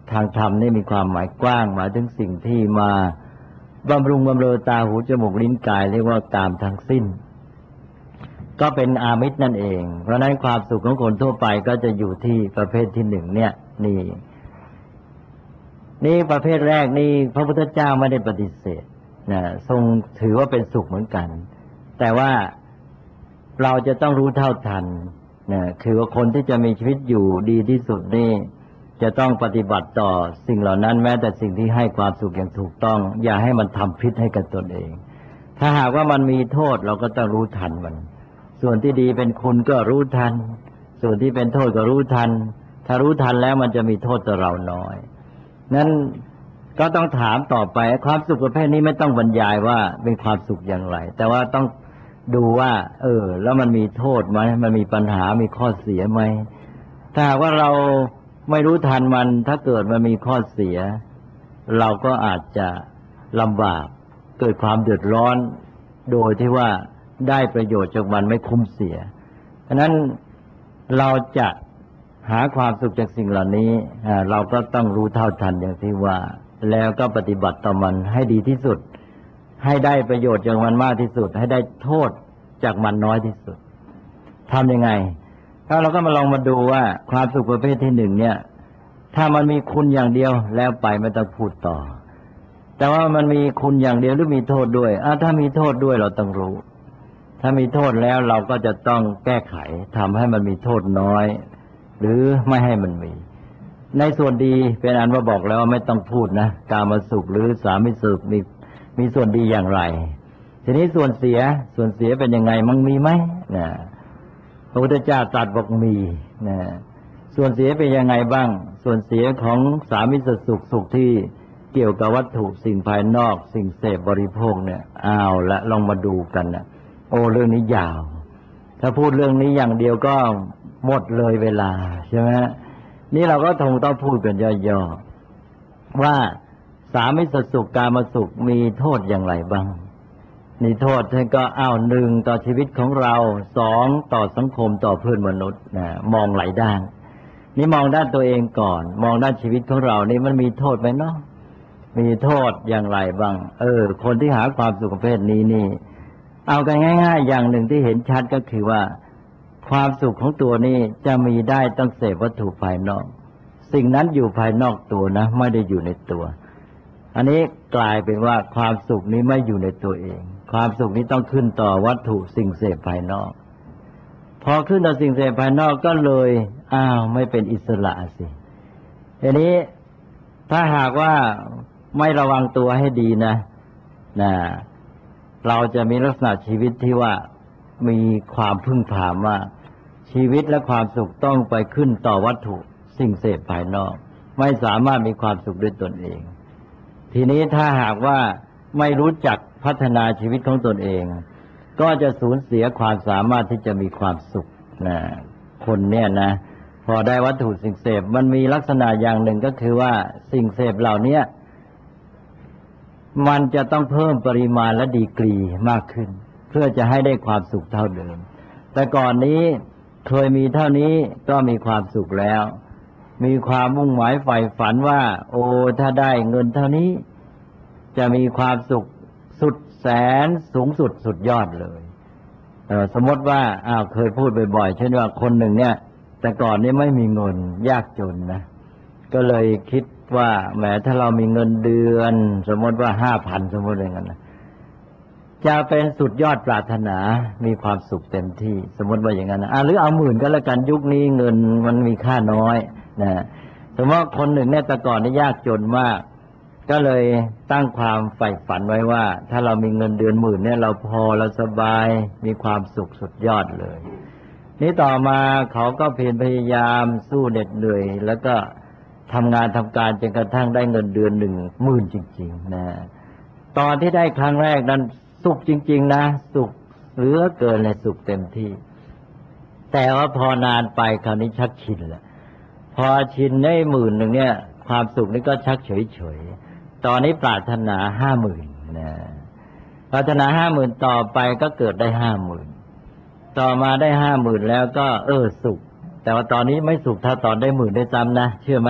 B: ทางธรรมนี่มีความหมายกว้างหมายถึงสิ่งที่มาบำรุงบำเรอตาหูจมูกลิ้นกายเรียกว่ากามทั้งสิ้นก็เป็นอามิตรนั่นเองเพราะนั้นความสุขของคนทั่วไปก็จะอยู่ที่ประเภทที่หนึ่งเนี่ยนี่ประเภทแรกนี่พระพุทธเจ้าไม่ได้ปฏิเสธนะทรงถือว่าเป็นสุขเหมือนกันแต่ว่าเราจะต้องรู้เท่าทันนะคือว่าคนที่จะมีชีวิตอยู่ดีที่สุดนี่จะต้องปฏิบัติต่อสิ่งเหล่านั้นแม้แต่สิ่งที่ให้ความสุขอย่างถูกต้องอย่าให้มันทำพิษให้กับตนเองถ้าหากว่ามันมีโทษเราก็ต้องรู้ทันมันส่วนที่ดีเป็นคุณก็รู้ทันส่วนที่เป็นโทษก็รู้ทันถ้ารู้ทันแล้วมันจะมีโทษต่อเราน้อยนั้นก็ต้องถามต่อไปความสุขประเภทนี้ไม่ต้องบรรยายว่าเป็นความสุขอย่างไรแต่ว่าต้องดูว่าแล้วมันมีโทษไหมมันมีปัญหามีข้อเสียไหมถ้าหากว่าเราไม่รู้ทันมันถ้าเกิดมันมีข้อเสียเราก็อาจจะลำบากเกิดความเดือดร้อนโดยที่ว่าได้ประโยชน์จากมันไม่คุ้มเสียฉะนั้นเราจะหาความสุขจากสิ่งเหล่านี้เราก็ต้องรู้เท่าทันอย่างที่ว่าแล้วก็ปฏิบัติต่อมันให้ดีที่สุดให้ได้ประโยชน์จากมันมากที่สุดให้ได้โทษจากมันน้อยที่สุดทำยังไงถ้าเราก็มาลองมาดูว่าความสุขประเภทที่หนึ่งเนี่ยถ้ามันมีคุณอย่างเดียวแล้วไปไม่ต้องพูดต่อแต่ว่ามันมีคุณอย่างเดียวหรือมีโทษด้วยถ้ามีโทษด้วยเราต้องรู้ถ้ามีโทษแล้วเราก็จะต้องแก้ไขทำให้มันมีโทษน้อยหรือไม่ให้มันมีในส่วนดีเป็นอันว่าบอกแล้วว่าไม่ต้องพูดนะกามสุขหรือสามิสุขมีส่วนดีอย่างไรทีนี้ส่วนเสียเป็นยังไงมั่งมีไหมนะพระพุทธเจ้าตรัสบอกมีนะส่วนเสียเป็นยังไงบ้างส่วนเสียของสามิสสุขที่เกี่ยวกับวัตถุสิ่งภายนอกสิ่งเสพบริโภคเนี่ยละลองมาดูกันนะเรื่องนี้ยาวถ้าพูดเรื่องนี้อย่างเดียวก็หมดเลยเวลาใช่ไหมนี่เราก็ต้องพูดกันย่อๆว่าสามิสสุขกามสุขมีโทษอย่างไรบ้างมีโทษท่านก็หนึ่งต่อชีวิตของเราสองต่อสังคมต่อเพื่อนมนุษย์มองหลายด้านนี่มองด้านตัวเองก่อนมองด้านชีวิตของเรานี่มันมีโทษไหมเนาะมีโทษอย่างไรบ้างคนที่หาความสุขประเภทนี้นี่เอากันง่ายๆอย่างหนึ่งที่เห็นชัดก็คือว่าความสุขของตัวนี้จะมีได้ต้องเสพวัตถุภายนอกสิ่งนั้นอยู่ภายนอกตัวนะไม่ได้อยู่ในตัวอันนี้กลายเป็นว่าความสุขนี้ไม่อยู่ในตัวเองความสุขนี้ต้องขึ้นต่อวัตถุสิ่งเสพภายนอกพอขึ้นต่อสิ่งเสพภายนอกก็เลยไม่เป็นอิสระสิทีนี้ถ้าหากว่าไม่ระวังตัวให้ดีนะเราจะมีลักษณะชีวิตที่ว่ามีความพึ่งพาว่าชีวิตและความสุขต้องไปขึ้นต่อวัตถุสิ่งเสพภายนอกไม่สามารถมีความสุขด้วยตนเองทีนี้ถ้าหากว่าไม่รู้จักพัฒนาชีวิตของตนเองก็จะสูญเสียความสามารถที่จะมีความสุขคนเนี่ยนะพอได้วัตถุสิ่งเสพมันมีลักษณะอย่างหนึ่งก็คือว่าสิ่งเสพเหล่านี้มันจะต้องเพิ่มปริมาณและดีกรีมากขึ้นเพื่อจะให้ได้ความสุขเท่าเดิมแต่ก่อนนี้เคยมีเท่านี้ก็มีความสุขแล้วมีความมุ่งหมายใฝ่ฝันว่าถ้าได้เงินเท่านี้จะมีความสุขสุดแสนสูงสุดสุดยอดเลยสมมติว่าเคยพูดบ่อยๆเช่นว่าคนหนึ่งเนี่ยแต่ก่อนนี้ไม่มีเงินยากจนนะก็เลยคิดว่าแหมถ้าเรามีเงินเดือนสมมติว่า 5,000 สมมติอย่างนั้นนะจะเป็นสุดยอดปรารถนามีความสุขเต็มที่สมมติว่าอย่างนั้นนะหรือเอา10,000ก็แล้วกันยุคนี้เงินมันมีค่าน้อยนะสมมติว่าคนหนึ่งเนี่ยแต่ก่อนนี่ยากจนมากก็เลยตั้งความใฝ่ฝันไว้ว่าถ้าเรามีเงินเดือน10,000เนี่ยเราพอเราสบายมีความสุขสุดยอดเลยนี่ต่อมาเขาก็เพียรพยายามสู้เหน็ดเหนื่อยแล้วก็ทำงานทำการจนกระทั่งได้เงินเดือน10,000จริงๆนะตอนที่ได้ครั้งแรกนั้นสุขจริงๆนะสุขเหลือเกินเลยสุขเต็มที่แต่ว่าพอนานไปคราวนี้ชักชินแล้วพอชินได้10,000เนี่ยความสุขนี้ก็ชักเฉยๆตอนนี้ปรารถนา 50,000 นะปรารถนา 50,000 ต่อไปก็เกิดได้ 50,000 ต่อมาได้ 50,000 แล้วก็สุขแต่ว่าตอนนี้ไม่สุขเท่าตอนได้10,000ได้ซ้ำนะเชื่อไหม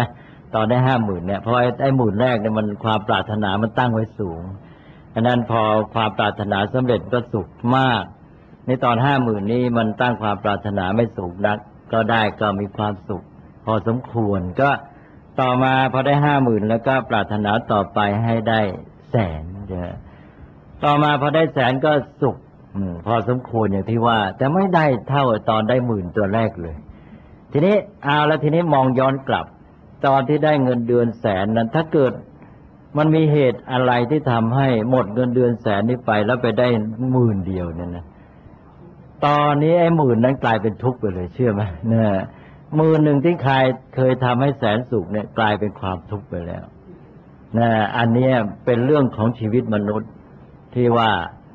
B: ตอนได้50,000เนี่ยเพราะไอ้หมื่นแรกเนี่ยมันความปรารถนามันตั้งไว้สูงฉะนั้นพอความปรารถนาสำเร็จก็สุขมากในตอน50,000นี้มันตั้งความปรารถนาไม่สูงนักก็ได้ก็มีความสุขพอสมควรก็ต่อมาพอได้50,000แล้วก็ปรารถนาต่อไปให้ได้100,000ต่อมาพอได้100,000ก็สุขพอสมควรอย่างที่ว่าแต่ไม่ได้เท่าตอนได้10,000ตัวแรกเลยทีนี้เอาแล้วทีนี้มองย้อนกลับตอนที่ได้เงินเดือน100,000นั้นถ้าเกิดมันมีเหตุอะไรที่ทำให้หมดเงินเดือน100,000นี้ไปแล้วไปได้10,000เดียวเนี่ยนะตอนนี้ไอ้10,000นั้นกลายเป็นทุกข์ไปเลยเชื่อไหมเนี่ย10,000ที่ใครเคยทำให้100,000สุขเนี่ยกลายเป็นความทุกข์ไปแล้วนะอันนี้เป็นเรื่องของชีวิตมนุษย์ที่ว่า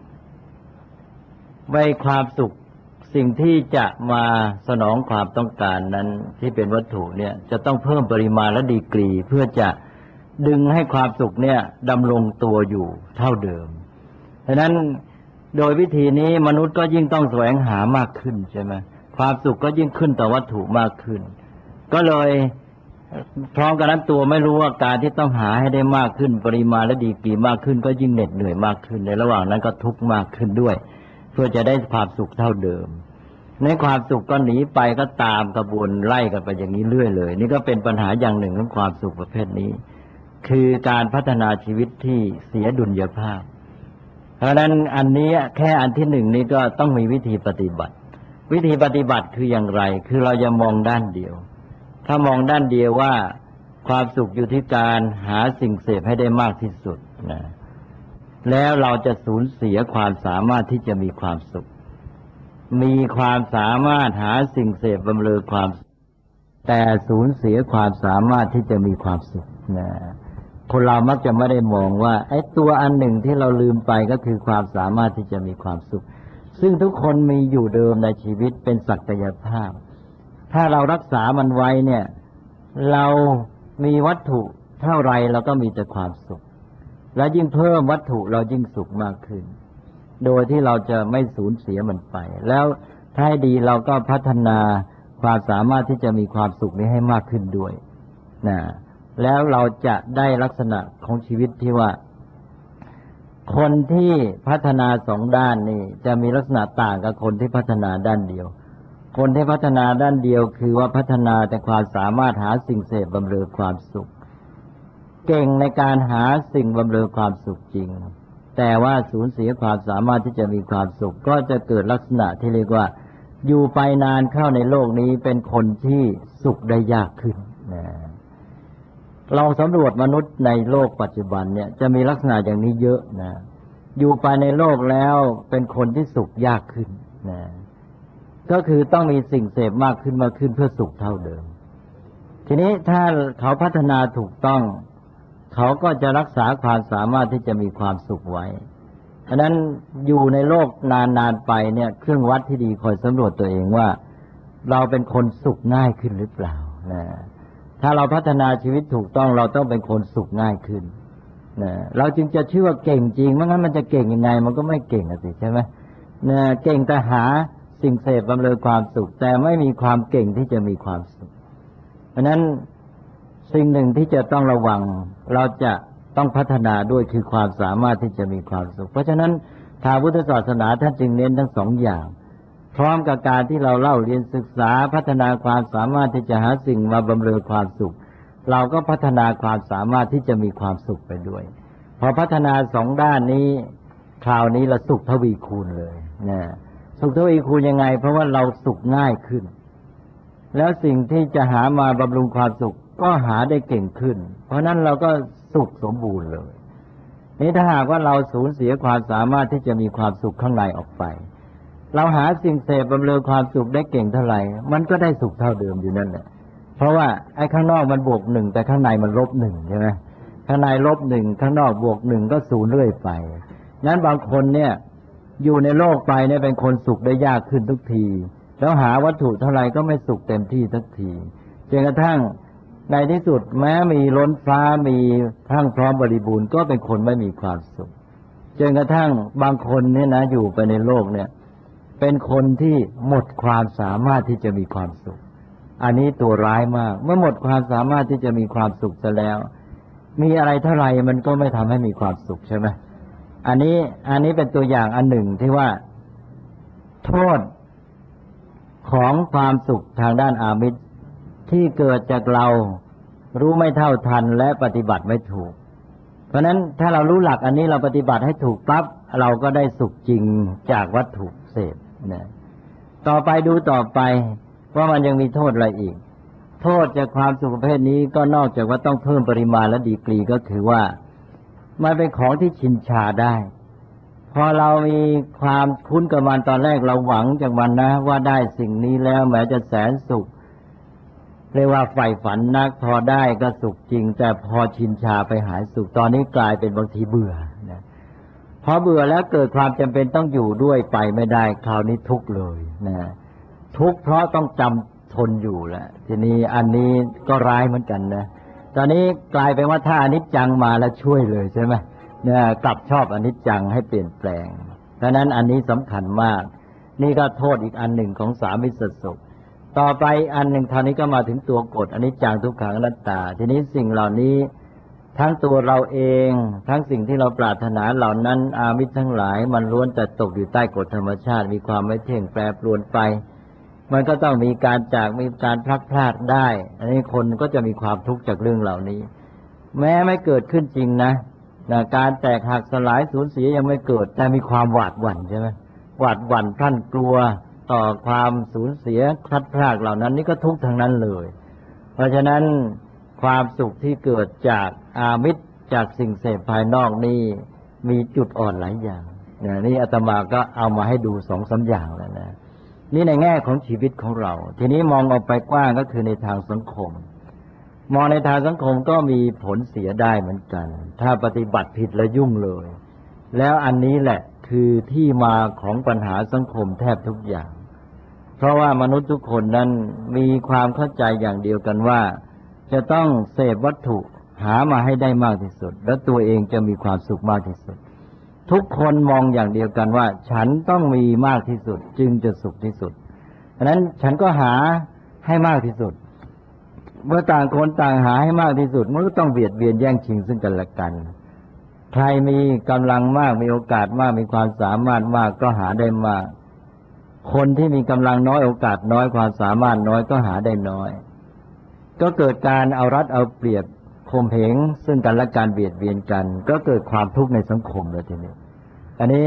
B: ไว้ความสุขสิ่งที่จะมาสนองความต้องการนั้นที่เป็นวัตถุเนี่ยจะต้องเพิ่มปริมาณและดีกรีเพื่อจะดึงให้ความสุขเนี่ยดำรงตัวอยู่เท่าเดิมฉะนั้นโดยวิธีนี้มนุษย์ก็ยิ่งต้องแสวงหามากขึ้นใช่ไหมความสุขก็ยิ่งขึ้นต่อวัตถุมากขึ้นก็เลยพร้อมกันนั้นตัวไม่รู้ว่าการที่ต้องหาให้ได้มากขึ้นปริมาณและดีกรีมากขึ้นก็ยิ่งเหน็ดเหนื่อยมากขึ้นในระหว่างนั้นก็ทุกข์มากขึ้นด้วยเพื่อจะได้ความสุขเท่าเดิมในความสุขก็หนีไปก็ตามกระบวนไล่กันไปอย่างนี้เรื่อยเลยนี่ก็เป็นปัญหาอย่างหนึ่งของความสุขประเภทนี้คือการพัฒนาชีวิตที่เสียดุลยภาพเพราะฉะนั้นอันนี้แค่อันที่หนึ่งนี้ก็ต้องมีวิธีปฏิบัติวิธีปฏิบัติคืออย่างไรคือเราจะมองด้านเดียวถ้ามองด้านเดียวว่าความสุขอยู่ที่การหาสิ่งเสพให้ได้มากที่สุดนะแล้วเราจะสูญเสียความสามารถที่จะมีความสุขมีความสามารถหาสิ่งเสพบำเรอความแต่สูญเสียความสามารถที่จะมีความสุขนะคนเรามักจะไม่ได้มองว่าไอ้ตัวอันหนึ่งที่เราลืมไปก็คือความสามารถที่จะมีความสุขซึ่งทุกคนมีอยู่เดิมในชีวิตเป็นศักยภาพถ้าเรารักษามันไว้เนี่ยเรามีวัตถุเท่าไรเราก็มีแต่ความสุขและยิ่งเพิ่มวัตถุเรายิ่งสุขมากขึ้นโดยที่เราจะไม่สูญเสียมันไปแล้วถ้าให้ดีเราก็พัฒนาความสามารถที่จะมีความสุขนี้ให้มากขึ้นด้วยนะแล้วเราจะได้ลักษณะของชีวิตที่ว่าคนที่พัฒนาสองด้านนี่จะมีลักษณะต่างกับคนที่พัฒนาด้านเดียวคนที่พัฒนาด้านเดียวคือว่าพัฒนาแต่ความสามารถหาสิ่งเสพบำเรอความสุขเก่งในการหาสิ่งบำเรอความสุขจริงแต่ว่าสูญเสียความสามารถที่จะมีความสุขก็จะเกิดลักษณะที่เรียกว่าอยู่ไปนานเข้าในโลกนี้เป็นคนที่สุขได้ยากขึ้นนะลองสำรวจมนุษย์ในโลกปัจจุบันเนี่ยจะมีลักษณะอย่างนี้เยอะนะอยู่ไปในโลกแล้วเป็นคนที่สุขยากขึ้นนะก็คือต้องมีสิ่งเสพมากขึ้นเพื่อสุขเท่าเดิมทีนี้ถ้าเขาพัฒนาถูกต้องเขาก็จะรักษาความสามารถที่จะมีความสุขไว้ฉะนั้นอยู่ในโลกนานๆไปเนี่ยเครื่องวัดที่ดีคอยสำรวจตัวเองว่าเราเป็นคนสุขง่ายขึ้นหรือเปล่านะถ้าเราพัฒนาชีวิตถูกต้องเราต้องเป็นคนสุขง่ายขึ้นนะเราจึงจะชื่อว่าเก่งจริงไม่งั้นมันจะเก่งยังไงมันก็ไม่เก่งสิใช่ไหมนะเก่งแต่หาสิ่งเสพบำเรอความสุขแต่ไม่มีความเก่งที่จะมีความสุขเพราะนั้นสิ่งหนึ่งที่จะต้องระวังเราจะต้องพัฒนาด้วยคือความสามารถที่จะมีความสุขเพราะฉะนั้นทางพุทธศาสนาท่านจึงเน้นทั้งสองอย่างพร้อมกับการที่เราเล่าเรียนศึกษาพัฒนาความสามารถที่จะหาสิ่งมาบำเรอความสุขเราก็พัฒนาความสามารถที่จะมีความสุขไปด้วยพอพัฒนาสองด้านนี้คราวนี้เราสุขทวีคูณเลยนะสุขทวีคูณยังไงเพราะว่าเราสุขง่ายขึ้นแล้วสิ่งที่จะหามาบำรุงความสุขก็หาได้เก่งขึ้นเพราะนั้นเราก็สุขสมบูรณ์เลยนี่ถ้าหากว่าเราสูญเสียความสามารถที่จะมีความสุขข้างในออกไปเราหาสิ่งเสพบำเรอความสุขได้เก่งเท่าไหร่มันก็ได้สุขเท่าเดิมอยู่นั่นแหละเพราะว่าไอ้ข้างนอกมันบวก1แต่ข้างในมันลบ1ใช่ไหมข้างในลบ1ข้างนอกบวก1ก็0เรื่อยไปงั้นบางคนเนี่ยอยู่ในโลกไปเนี่ยเป็นคนสุขได้ยากขึ้นทุกทีแล้วหาวัตถุเท่าไหร่ก็ไม่สุขเต็มที่สักทีจนกระทั่งในที่สุดแม้มีล้นฟ้ามีทั้งพร้อมบริบูรณ์ก็เป็นคนไม่มีความสุขจนกระทั่งบางคนเนี่ยนะอยู่ไปในโลกเนี่ยเป็นคนที่หมดความสามารถที่จะมีความสุขอันนี้ตัวร้ายมากเมื่อหมดความสามารถที่จะมีความสุขซะแล้วมีอะไรเท่าไหร่มันก็ไม่ทำให้มีความสุขใช่ไหมอันนี้เป็นตัวอย่างอันหนึ่งที่ว่าโทษของความสุขทางด้านอามิสที่เกิดจากเรารู้ไม่เท่าทันและปฏิบัติไม่ถูกเพราะนั้นถ้าเรารู้หลักอันนี้เราปฏิบัติให้ถูกปั๊บเราก็ได้สุขจริงจากวัตถุเสพนะต่อไปดูต่อไปว่ามันยังมีโทษอะไรอีกโทษจากความสุขประเภทนี้ก็นอกจากว่าต้องเพิ่มปริมาณและดีกรีก็คือว่ามันเป็นของที่ชินชาได้พอเรามีความคุ้นกับมันตอนแรกเราหวังจากมันนะว่าได้สิ่งนี้แล้วแม้จะแสนสุขเรียกว่าใฝ่ฝันนักพอได้ก็สุขจริงแต่พอชินชาไปหายสุขตอนนี้กลายเป็นบางทีเบื่อนะพอเบื่อแล้วเกิดความจำเป็นต้องอยู่ด้วยไปไม่ได้คราวนี้ทุกข์เลยนะทุกข์เพราะต้องจำทนอยู่แล้วทีนี้อันนี้ก็ร้ายเหมือนกันนะตอนนี้กลายเป็นว่าถ้าอนิจจังมาแล้วช่วยเลยใช่ไหมเนี่ยกลับชอบอนิจจังให้เปลี่ยนแปลงเพราะนั้นอันนี้สำคัญมากนี่ก็โทษอีกอันหนึ่งของสามิสสุขต่อไปอันหนึ่งท่านี้ก็มาถึงตัวกฎอนิจจังทุกขังอนัตตาทีนี้สิ่งเหล่านี้ทั้งตัวเราเองทั้งสิ่งที่เราปรารถนาเหล่านั้นอามิสทั้งหลายมันล้วนแต่ตกอยู่ใต้กฎธรรมชาติมีความไม่เที่ยงแปรปรวนไปมันก็ต้องมีการจากมีการพลัดพรากได้อันนี้คนก็จะมีความทุกข์จากเรื่องเหล่านี้แม้ไม่เกิดขึ้นจริงนะการแตกหักสลายสูญเสียยังไม่เกิดแต่มีความหวาดหวั่นใช่ไหมหวาดหวั่นพรั่นกลัวต่อความสูญเสียพลัดพรากเหล่านั้นนี่ก็ทุกข์ทั้งนั้นเลยเพราะฉะนั้นความสุขที่เกิดจากอามิสจากสิ่งเสพภายนอกนี่มีจุดอ่อนหลายอย่างนี่อาตมาก็เอามาให้ดู2-3อย่างแล้วนะนี่ในแง่ของชีวิตของเราทีนี้มองออกไปกว้างก็คือในทางสังคมมองในทางสังคมก็มีผลเสียได้เหมือนกันถ้าปฏิบัติผิดแล้วยุ่งเลยแล้วอันนี้แหละคือที่มาของปัญหาสังคมแทบทุกอย่างเพราะว่ามนุษย์ทุกคนนั้นมีความเข้าใจอย่างเดียวกันว่าจะต้องเสพวัตถุหามาให้ได้มากที่สุดและตัวเองจะมีความสุขมากที่สุดทุกคนมองอย่างเดียวกันว่าฉันต้องมีมากที่สุดจึงจะสุขที่สุดฉะนั้นฉันก็หาให้มากที่สุดเมื่อต่างคนต่างหาให้มากที่สุดมันก็ต้องเบียดเบียนแย่งชิงซึ่งกันและกันใครมีกำลังมากมีโอกาสมากมีความสามารถมากก็หาได้มากคนที่มีกำลังน้อยโอกาสน้อยความสามารถน้อยก็หาได้น้อยก็เกิดการเอารัดเอาเปรียบข่มเหงซึ่งกันและการเบียดเบียนกันก็เกิดความทุกข์ในสังคมเลยทีนี้อันนี้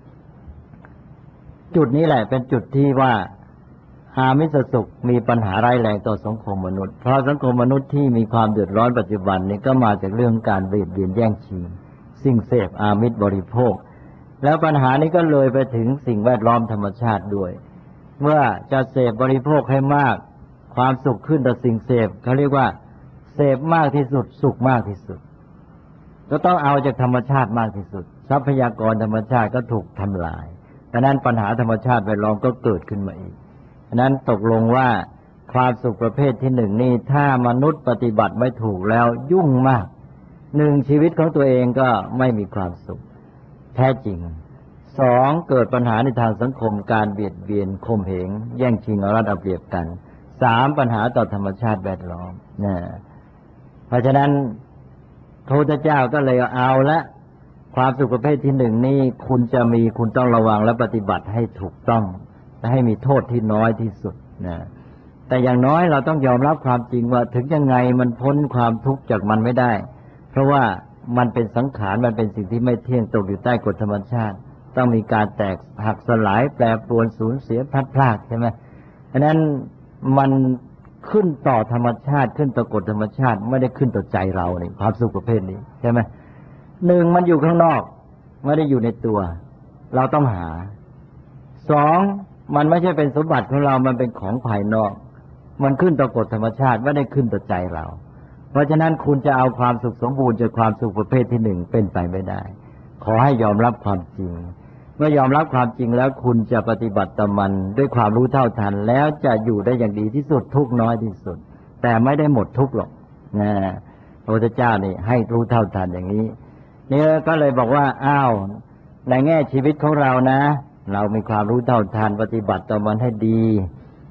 B: จุดนี้แหละเป็นจุดที่ว่าอามิสสุขมีปัญหาร้ายแรงต่อสังคมมนุษย์เพราะสังคมมนุษย์ที่มีความเดือดร้อนปัจจุบันนี้ก็มาจากเรื่องการเบียดเบียนแย่งชิงสิ่งเสพอามิสบริโภคแล้วปัญหานี้ก็เลยไปถึงสิ่งแวดล้อมธรรมชาติด้วยเมื่อจะเสพบริโภคให้มากความสุขขึ้นแต่สิ่งเสพเขาเรียกว่าเสพมากที่สุดสุขมากที่สุดก็ต้องเอาจากธรรมชาติมากที่สุดทรัพยากรธรรมชาติก็ถูกทำลายดังนั้นปัญหาธรรมชาติแวดล้อมก็เกิดขึ้นมาอีกฉะนั้นตกลงว่าความสุขประเภทที่หนึ่งนี่ถ้ามนุษย์ปฏิบัติไม่ถูกแล้วยุ่งมากหนึ่งชีวิตของตัวเองก็ไม่มีความสุขแท้จริงสองเกิดปัญหาในทางสังคมการเบียดเบียนข่มเหงแย่งชิงเอารัดเอาเปรียบกันสามปัญหาต่อธรรมชาติแวดล้อมเพราะฉะนั้นพระพุทธเจ้าก็เลยเอาละความสุขประเภทที่หนึ่งนี่คุณจะมีคุณต้องระวังและปฏิบัติให้ถูกต้องและให้มีโทษที่น้อยที่สุดแต่อย่างน้อยเราต้องยอมรับความจริงว่าถึงยังไงมันพ้นความทุกข์จากมันไม่ได้เพราะว่ามันเป็นสังขารมันเป็นสิ่งที่ไม่เที่ยงตกอยู่ใต้กฎธรรมชาติต้องมีการแตกหักสลายแปรปรวนสูญเสียพลัดพรากใช่ไหมฉะนั้นมันขึ้นต่อธรรมชาติขึ้นต่อกฎธรรมชาติไม่ได้ขึ้นต่อใจเราเนี่ยความสุขประเภทนี้ใช่ไหมหนึ่งมันอยู่ข้างนอกไม่ได้อยู่ในตัวเราต้องหาสองมันไม่ใช่เป็นสมบัติของเรามันเป็นของภายนอกมันขึ้นต่อกฎธรรมชาติไม่ได้ขึ้นต่อใจเราเพราะฉะนั้นคุณจะเอาความสุขสมบูรณ์จากความสุขประเภทที่หนึ่งเป็นไปไม่ได้ขอให้ยอมรับความจริงเมื่อยอมรับความจริงแล้วคุณจะปฏิบัติต่อมันด้วยความรู้เท่าทันแล้วจะอยู่ได้อย่างดีที่สุดทุกน้อยที่สุดแต่ไม่ได้หมดทุกหรอกพระพุทธเจ้านี่ให้รู้เท่าทันอย่างนี้นี่ก็เลยบอกว่าอ้าวในแง่ชีวิตของเรานะเรามีความรู้เท่าทันปฏิบัติต่อมันให้ดี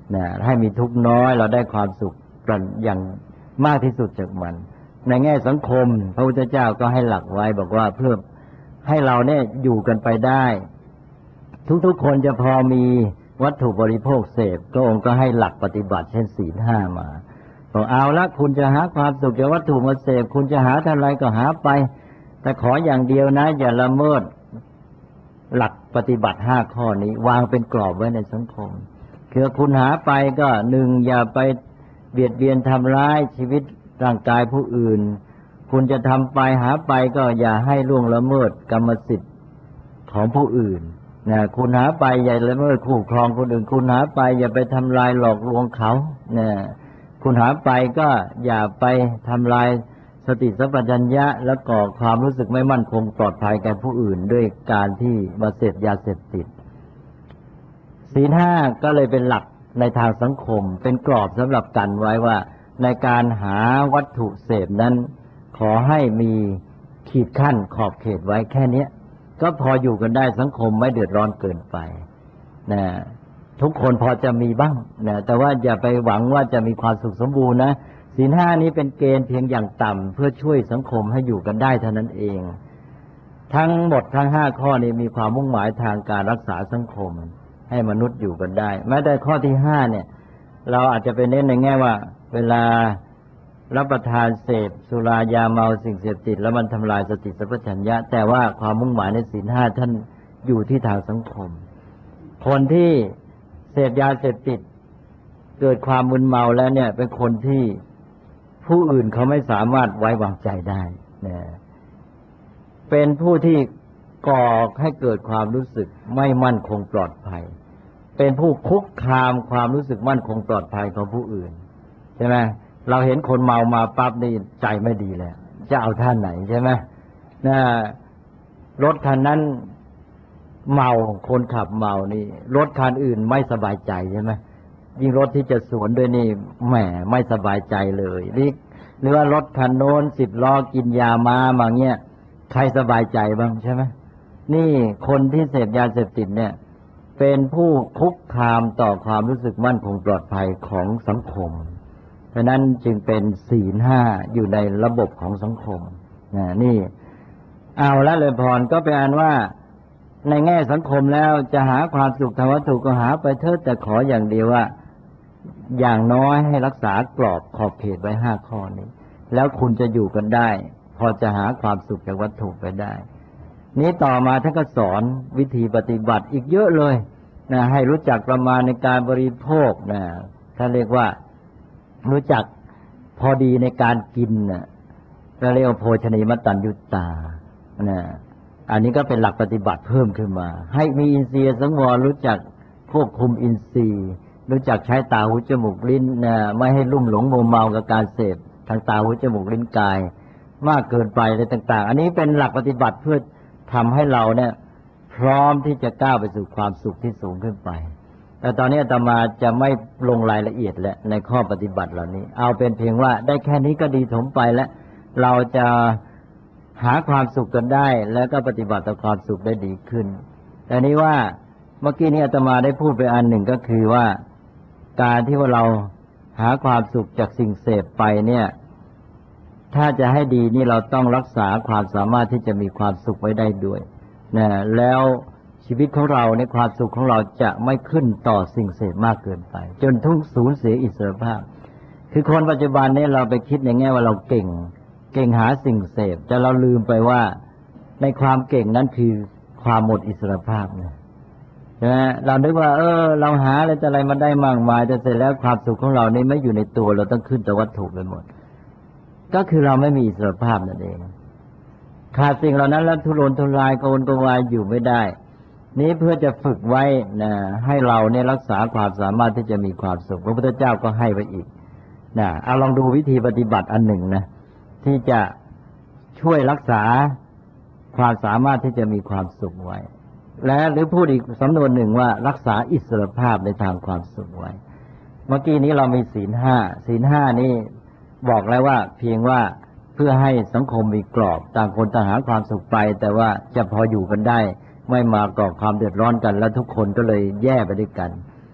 B: นะให้มีทุกข์น้อยเราได้ความสุขกันอย่างมากที่สุดจากมันในแง่สังคมพระพุทธเจ้าก็ให้หลักไว้บอกว่าเพื่อให้เราเนี่ยอยู่กันไปได้ทุกๆคนจะพอมีวัตถุบริโภคเสพก็องค์ก็ให้หลักปฏิบัติเช่นศีลห้ามาบอกเอาละคุณจะหาความสุขจากวัตถุมาเสพคุณจะหาเท่าไรก็หาไปแต่ขออย่างเดียวนะอย่าละเมิดหลักปฏิบัติห้าข้อนี้วางเป็นกรอบไว้ในสังคมคือคุณหาไปก็หนึ่งอย่าไปเบียดเบียนทำร้ายชีวิตร่างกายผู้อื่นคุณจะทำไปหาไปก็อย่าให้ล่วงละเมิดกรรมสิทธิ์ของผู้อื่นนะคุณหาไปอย่าละเมิดคู่ครองคนอื่นคุณหาไปอย่าไปทำลายหลอกลวงเขานะคุณหาไปก็อย่าไปทำลายสติสัมปชัญญะและก่อความรู้สึกไม่มั่นคงปลอดภัยแก่ผู้อื่นด้วยการที่มาเสพยาเสพติดศีลห้าก็เลยเป็นหลักในทางสังคมเป็นกรอบสำหรับกันไว้ว่าในการหาวัตถุเสพนั้นขอให้มีขีดขั้นขอบเขตไว้แค่นี้ก็พออยู่กันได้สังคมไม่เดือดร้อนเกินไปนะทุกคนพอจะมีบ้างนะแต่ว่าอย่าไปหวังว่าจะมีความสุขสมบูรณ์นะศีลห้านี้เป็นเกณฑ์เพียงอย่างต่ำเพื่อช่วยสังคมให้อยู่กันได้เท่านั้นเองทั้งหมดทั้งห้าข้อนี้มีความมุ่งหมายทางการรักษาสังคมให้มนุษย์อยู่กันได้แม้แต่ข้อที่ห้าเนี่ยเราอาจจะไปเน้นในแง่ว่าเวลารับประทานเสพสุรายาเมาสิ่งเสพติดแล้วมันทำลายสติสัมปชัญญะแต่ว่าความมุ่งหมายในศีลห้าท่านอยู่ที่ทางสังคมคนที่เสพยาเสพติดเกิดความมึนเมาแล้วเนี่ยเป็นคนที่ผู้อื่นเขาไม่สามารถไว้วางใจได้นะเป็นผู้ที่ก่อให้เกิดความรู้สึกไม่มั่นคงปลอดภัยเป็นผู้คุกคามความรู้สึกมั่นคงปลอดภัยของผู้อื่นใช่ไหมเราเห็นคนเมามาปั๊บนี่ใจไม่ดีแล้วจะเอาท่าไหนใช่ไหมนะรถคันนั้นเมาคนขับเมานี่รถคันอื่นไม่สบายใจใช่ไหมยิ่งรถที่จะสวนด้วยนี่แหมไม่สบายใจเลยหรือว่ารถคันโน้น10 ล้อกินยามาเงี้ยใครสบายใจบ้างใช่ไหมนี่คนที่เสพยาเสพติดเนี่ยเป็นผู้คุกคามต่อความรู้สึกมั่นคงปลอดภัยของสังคมเพราะนั้นจึงเป็นศีลห้าอยู่ในระบบของสังคมนี่เอาละเลยพรก็เป็นอันว่าในแง่สังคมแล้วจะหาความสุขทางวัตถุก็หาไปเถิดแต่ขออย่างเดียวว่าอย่างน้อยให้รักษากรอบขอบเขตไว้ห้าข้อนี้แล้วคุณจะอยู่กันได้พอจะหาความสุขจากวัตถุไปได้นี้ต่อมาท่านก็สอนวิธีปฏิบัติอีกเยอะเลยนะให้รู้จักประมาณในการบริโภคนะท่านเรียกว่ารู้จักพอดีในการกินนะเรียกว่าโภชนีมัตตัญญุตานะอันนี้ก็เป็นหลักปฏิบัติเพิ่มขึ้นมาให้มีอินทรีย์สังวรรู้จักควบคุมอินทรีย์รู้จักใช้ตาหูจมูกลิ้นนะไม่ให้ลุ่มหลงมัวเมากับการเสพทางตาหูจมูกลิ้นกายมากเกินไปอะไรต่างๆอันนี้เป็นหลักปฏิบัติเพื่อทำให้เราเนี่ยพร้อมที่จะก้าวไปสู่ความสุขที่สูงขึ้นไปแต่ตอนนี้อาตมาจะไม่ลงรายละเอียดแล้วในข้อปฏิบัติเหล่านี้เอาเป็นเพียงว่าได้แค่นี้ก็ดีถมไปแล้วเราจะหาความสุขกันได้แล้วก็ปฏิบัติต่อความสุขได้ดีขึ้นแต่นี้ว่าเมื่อกี้นี้อาตมาได้พูดไปอันหนึ่งก็คือว่าการที่ว่าเราหาความสุขจากสิ่งเสพไปเนี่ยถ้าจะให้ดีนี่เราต้องรักษาความสามารถที่จะมีความสุขไว้ได้ด้วยนะแล้วชีวิตของเราในความสุขของเราจะไม่ขึ้นต่อสิ่งเสพมากเกินไปจนทุกสูญเสียอิสรภาพคือคนปัจจุบันนี้เราไปคิดในแง่ว่าเราเก่งหาสิ่งเสพแต่เราลืมไปว่าในความเก่งนั้นคือความหมดอิสรภาพนะใช่ไหมเรานึกว่าเราหาอะไรมาได้มากมายแต่เสร็จแล้วความสุขของเรานี่ไม่อยู่ในตัวเราต้องขึ้นแต่วัตถุไปหมดก็คือเราไม่มีอิสรภาพนั่นเองขาดสิ่งเหล่านั้นแล้วทุรนทุรายกระวนกระวายอยู่ไม่ได้นี้เพื่อจะฝึกไว้นะให้เราเนี่ยรักษาความสามารถที่จะมีความสุขพระพุทธเจ้าก็ให้ไว้อีกนะเอาลองดูวิธีปฏิบัติอันหนึ่งนะที่จะช่วยรักษาความสามารถที่จะมีความสุขไว้และหรือพูดอีกสำนวนหนึ่งว่ารักษาอิสรภาพในทางความสุขไว้เมื่อกี้นี้เรามีศีลห้านี่บอกแล้วว่าเพียงว่าเพื่อให้สังคมมีกรอบต่างคนต่างหาความสุขไปแต่ว่าจะพออยู่กันได้ไม่มาก่อความเดือดร้อนกันแล้วทุกคนก็เลยแย่ไปด้วยกัน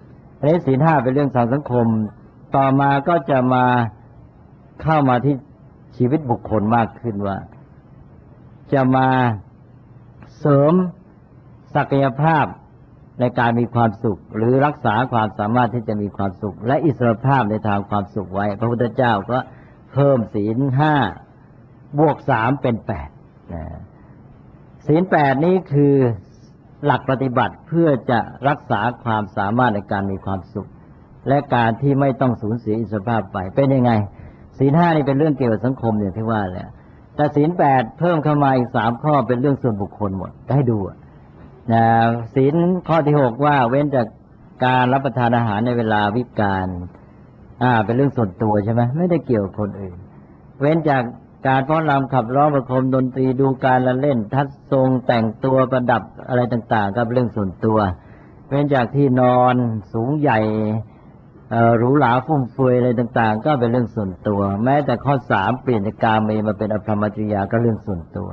B: ศีลห้าเป็นเรื่องทางสังคมต่อมาก็จะมาเข้ามาที่ชีวิตบุคคลมากขึ้นว่าจะมาเสริมศักยภาพในการมีความสุขหรือรักษาความสามารถที่จะมีความสุขและอิสรภาพในทางความสุขไว้พระพุทธเจ้าก็เพิ่มศีลห้าบวกสามเป็นแปดศีลแปดนี้คือหลักปฏิบัติเพื่อจะรักษาความสามารถในการมีความสุขและการที่ไม่ต้องสูญเสียอิสรภาพไปเป็นยังไงศีลห้านี่เป็นเรื่องเกี่ยวกับสังคมอย่างที่ว่าแหละแต่ศีลแปดเพิ่มเข้ามาอีกสามข้อเป็นเรื่องส่วนบุคคลหมดให้ดูศีลข้อที่6ว่าเว้นจากการรับประทานอาหารในเวลาวิกาลเป็นเรื่องส่วนตัวใช่ไหมไม่ได้เกี่ยวกับคนอื่นเว้นจากการฟ้อนรำขับร้องประโคมดนตรีดูการละเล่นทัดทรงแต่งตัวประดับอะไรต่างๆก็เป็นเรื่องส่วนตัวเว้นจากที่นอนสูงใหญ่หรูหราฟุ่มเฟือยอะไรต่างๆก็เป็นเรื่องส่วนตัวแม้แต่ข้อ3เปลี่ยนจากกาเมมาเป็นอภรรมจริยาก็เรื่องส่วนตัว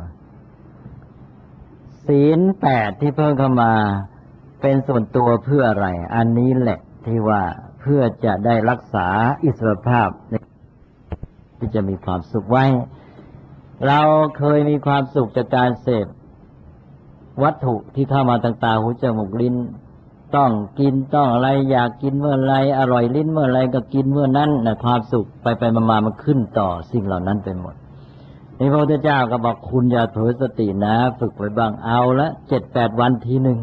B: ศีล8ที่เพิ่มเข้ามาเป็นส่วนตัวเพื่ออะไรอันนี้แหละที่ว่าเพื่อจะได้รักษาอิสรภาพที่จะมีความสุขไว้เราเคยมีความสุขจากการเสพวัตถุที่เข้ามาทางตาหูจมูกลิ้นต้องกินต้องอะไรอยากกินเมื่อไรอร่อยลิ้นเมื่อไรก็กินเมื่อนั้นนะความสุขไปมามันขึ้นต่อสิ่งเหล่านั้นไปหมดนี่พระพุทธเจ้าก็บอกคุณอย่าเผลอสตินะฝึกไว้บ้างเอาละ7-8 วันทีหนึ่ง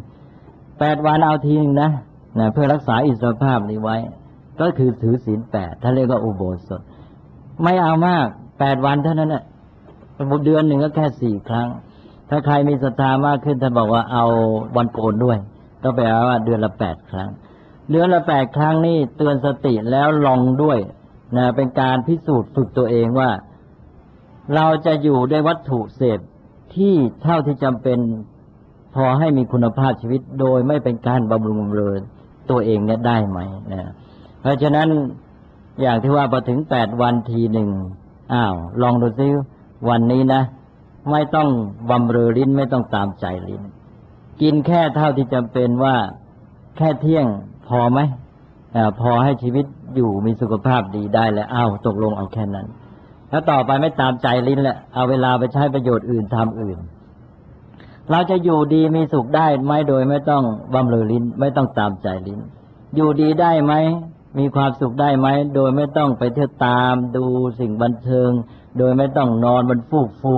B: 8 วันเอาทีหนึ่งนะเพื่อรักษาอิสรภาพนี้ไว้ก็คือถือศีล8ท่านเรียกว่าอุโบสถไม่เอามาก8 วันเท่านั้นน่ะเดือนหนึ่งก็แค่4 ครั้งถ้าใครมีศรัทธามากขึ้นท่านบอกว่าเอาวันโกนด้วยก็แปลว่าเดือนละ8 ครั้งเดือนละ8 ครั้งนี่เตือนสติแล้วลองด้วยเป็นการพิสูจน์ฝึกตัวเองว่าเราจะอยู่ด้วยวัตถุเสพที่เท่าที่จำเป็นพอให้มีคุณภาพชีวิตโดยไม่เป็นการบำรุงบำเรอตัวเองเนี่ยได้ไหมเพราะฉะนั้นอย่างที่ว่าพอถึง8 วันทีหนึ่งลองดูซิวันนี้นะไม่ต้องบำเรอลิ้นไม่ต้องตามใจลิ้นกินแค่เท่าที่จำเป็นว่าแค่เที่ยงพอไหมพอให้ชีวิตอยู่มีสุขภาพดีได้แล้วตกลงเอาแค่นั้นแล้วต่อไปไม่ตามใจลิ้นแหละเอาเวลาไปใช้ประโยชน์อื่นทำอื่นเราจะอยู่ดีมีสุขได้ไหมโดยไม่ต้องบำเรอลิ้นไม่ต้องตามใจลิ้นอยู่ดีได้ไหมมีความสุขได้ไหมโดยไม่ต้องไปเที่ยวตามดูสิ่งบันเทิงโดยไม่ต้องนอนบนฟูกฟู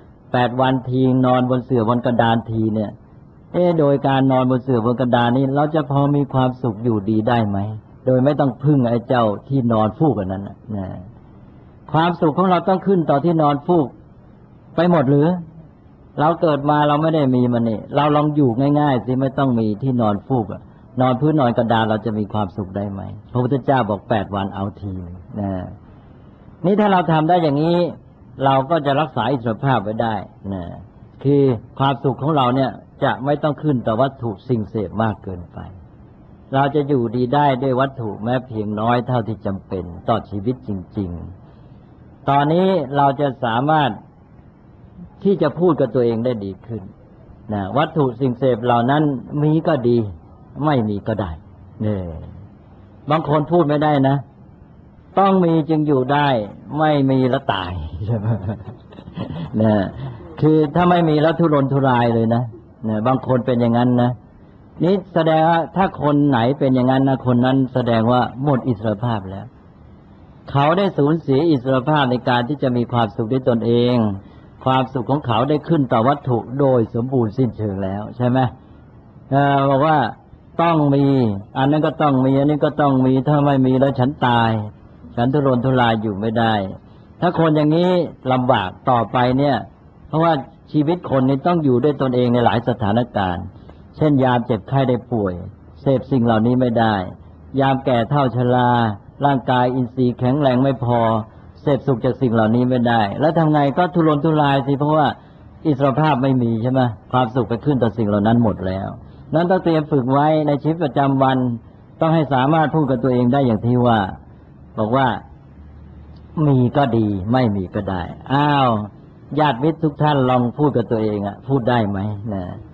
B: 8 วันทีนอนบนเสื่อบนกระดานทีเนี่ยโดยการนอนบนเสื่อบนกระดานนี้เราจะพอมีความสุขอยู่ดีได้ไหมโดยไม่ต้องพึ่งไอ้เจ้าที่นอนฟูกอันนั้นนะความสุขของเราต้องขึ้นต่อที่นอนฟูกไปหมดหรือเราเกิดมาเราไม่ได้มีมันนี่เราลองอยู่ง่ายๆสิไม่ต้องมีที่นอนฟูกนอนพื้นนอนกระดานเราจะมีความสุขได้ไหมพระพุทธเจ้าบอก8 วันเอาทีนี่ถ้าเราทำได้อย่างนี้เราก็จะรักษาอิสรภาพไว้ได้คือความสุขของเราเนี่ยจะไม่ต้องขึ้นต่อวัตถุสิ่งเสพมากเกินไปเราจะอยู่ดีได้ด้วยวัตถุแม้เพียงน้อยเท่าที่จำเป็นต่อชีวิตจริงๆตอนนี้เราจะสามารถที่จะพูดกับตัวเองได้ดีขึ้นวัตถุสิ่งเสพเหล่านั้นมีก็ดีไม่มีก็ได้บางคนพูดไม่ได้นะต้องมีจึงอยู่ได้ไม่มีแล้วตายใช่ไหมคือถ้าไม่มีแล้วทุรนทุรายเลยนะบางคนเป็นอย่างนั้นนะนี่แสดงว่าถ้าคนไหนเป็นอย่างนั้นนะคนนั้นแสดงว่าหมดอิสรภาพแล้วเขาได้สูญเสียอิสรภาพในการที่จะมีความสุขด้วยตนเองความสุขของเขาได้ขึ้นต่อวัตถุโดยสมบูรณ์สิ้นเชิงแล้วใช่ไหมบอกว่าต้องมีอันนั้นก็ต้องมีอันนี้ก็ต้องมีถ้าไม่มีแล้วฉันตายฉันทุรนทุรายอยู่ไม่ได้ถ้าคนอย่างนี้ลำบากต่อไปเนี่ยเพราะว่าชีวิตคนนี้ต้องอยู่ด้วยตนเองในหลายสถานการณ์เช่นยามเจ็บไข้ได้ป่วยเสพสิ่งเหล่านี้ไม่ได้ยามแก่เฒ่าชราร่างกายอินทรีย์แข็งแรงไม่พอเสพสุขจากสิ่งเหล่านี้ไม่ได้แล้วทำไงก็ทุรนทุรายสิเพราะว่าอิสรภาพไม่มีใช่ไหมความสุขไปขึ้นต่อสิ่งเหล่านั้นหมดแล้วนั้นต้องเตรียมฝึกไว้ในชีวิตประจำวันต้องให้สามารถพูดกับตัวเองได้อย่างที่ว่าบอกว่ามีก็ดีไม่มีก็ได้ญาติมิตรทุกท่านลองพูดกับตัวเองพูดได้ไหม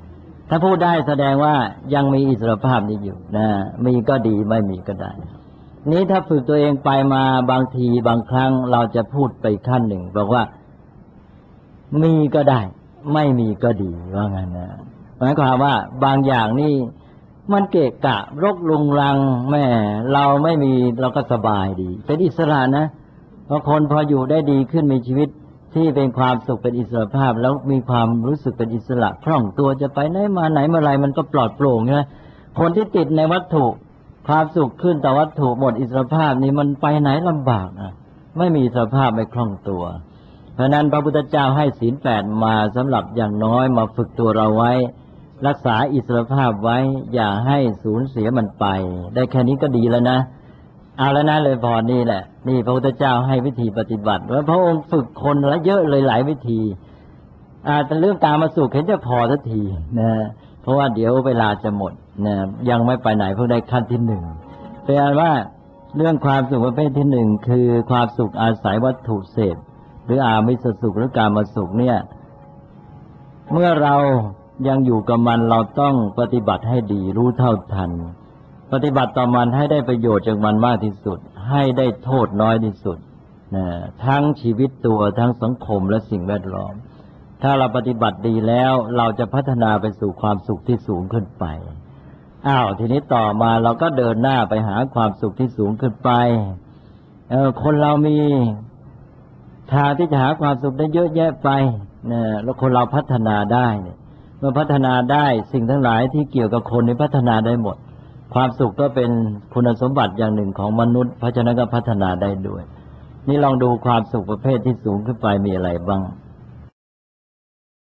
B: ถ้าพูดได้แสดงว่ายังมีอิสรภาพนี้อยู่นะมีก็ดีไม่มีก็ได้นี้ถ้าฝึกตัวเองไปมาบางทีบางครั้งเราจะพูดไปขั้นหนึ่งบอกว่ามีก็ได้ไม่มีก็ดีว่างั้นนะหมายความว่าบางอย่างนี่มันเกะกะรกรุงรังแม่เราไม่มีเราก็สบายดีเป็นอิสระนะเพราะคนพออยู่ได้ดีขึ้นมีชีวิตที่เป็นความสุขเป็นอิสรภาพแล้วมีความรู้สึกเป็นอิสระคล่องตัวจะไปไหนมาไหนเมื่อไรมันก็ปลอดโปร่งนะคนที่ติดในวัตถุความสุขขึ้นแต่วัตถุหมดอิสรภาพนี่มันไปไหนลำบากนะไม่มีอิสรภาพไม่คล่องตัวเพราะนั้นพระพุทธเจ้าให้ศีล 8มาสำหรับอย่างน้อยมาฝึกตัวเราไว้รักษาอิสรภาพไว้อย่าให้สูญเสียมันไปได้แค่นี้ก็ดีแล้วนะเอาแล้วนะเลยพอนี่แหละนี่พระพุทธเจ้าให้วิธีปฏิบัติว่าพระองค์ฝึกคนละเยอะเลยหลายวิธีแต่เรื่องการมาสุขเห็นจะพอสักทีนะเพราะว่าเดี๋ยวเวลาจะหมดนะยังไม่ไปไหนเพิ่งได้ขั้นที่หนึ่งแปลว่าเรื่องความสุขประเภทที่หนึ่งคือความสุขอาศัยวัตถุเสพหรืออามิสสุขหรือการมาสุขเนี่ยเมื่อเรายังอยู่กับมันเราต้องปฏิบัติให้ดีรู้เท่าทันปฏิบัติต่อมันให้ได้ประโยชน์จากมันมากที่สุดให้ได้โทษน้อยที่สุดทั้งชีวิตตัวทั้งสังคมและสิ่งแวดล้อมถ้าเราปฏิบัติดีแล้วเราจะพัฒนาไปสู่ความสุขที่สูงขึ้นไปทีนี้ต่อมาเราก็เดินหน้าไปหาความสุขที่สูงขึ้นไปคนเรามีทางที่จะหาความสุขได้เยอะแยะไปแล้วคนเราพัฒนาได้เมื่อพัฒนาได้สิ่งทั้งหลายที่เกี่ยวกับคนนี้พัฒนาได้หมดความสุขก็เป็นคุณสมบัติอย่างหนึ่งของมนุษย์เพราะฉะนั้นก็พัฒนาได้ด้วยนี่ลองดูความสุขประเภทที่สูงขึ้นไปมีอะไรบ้าง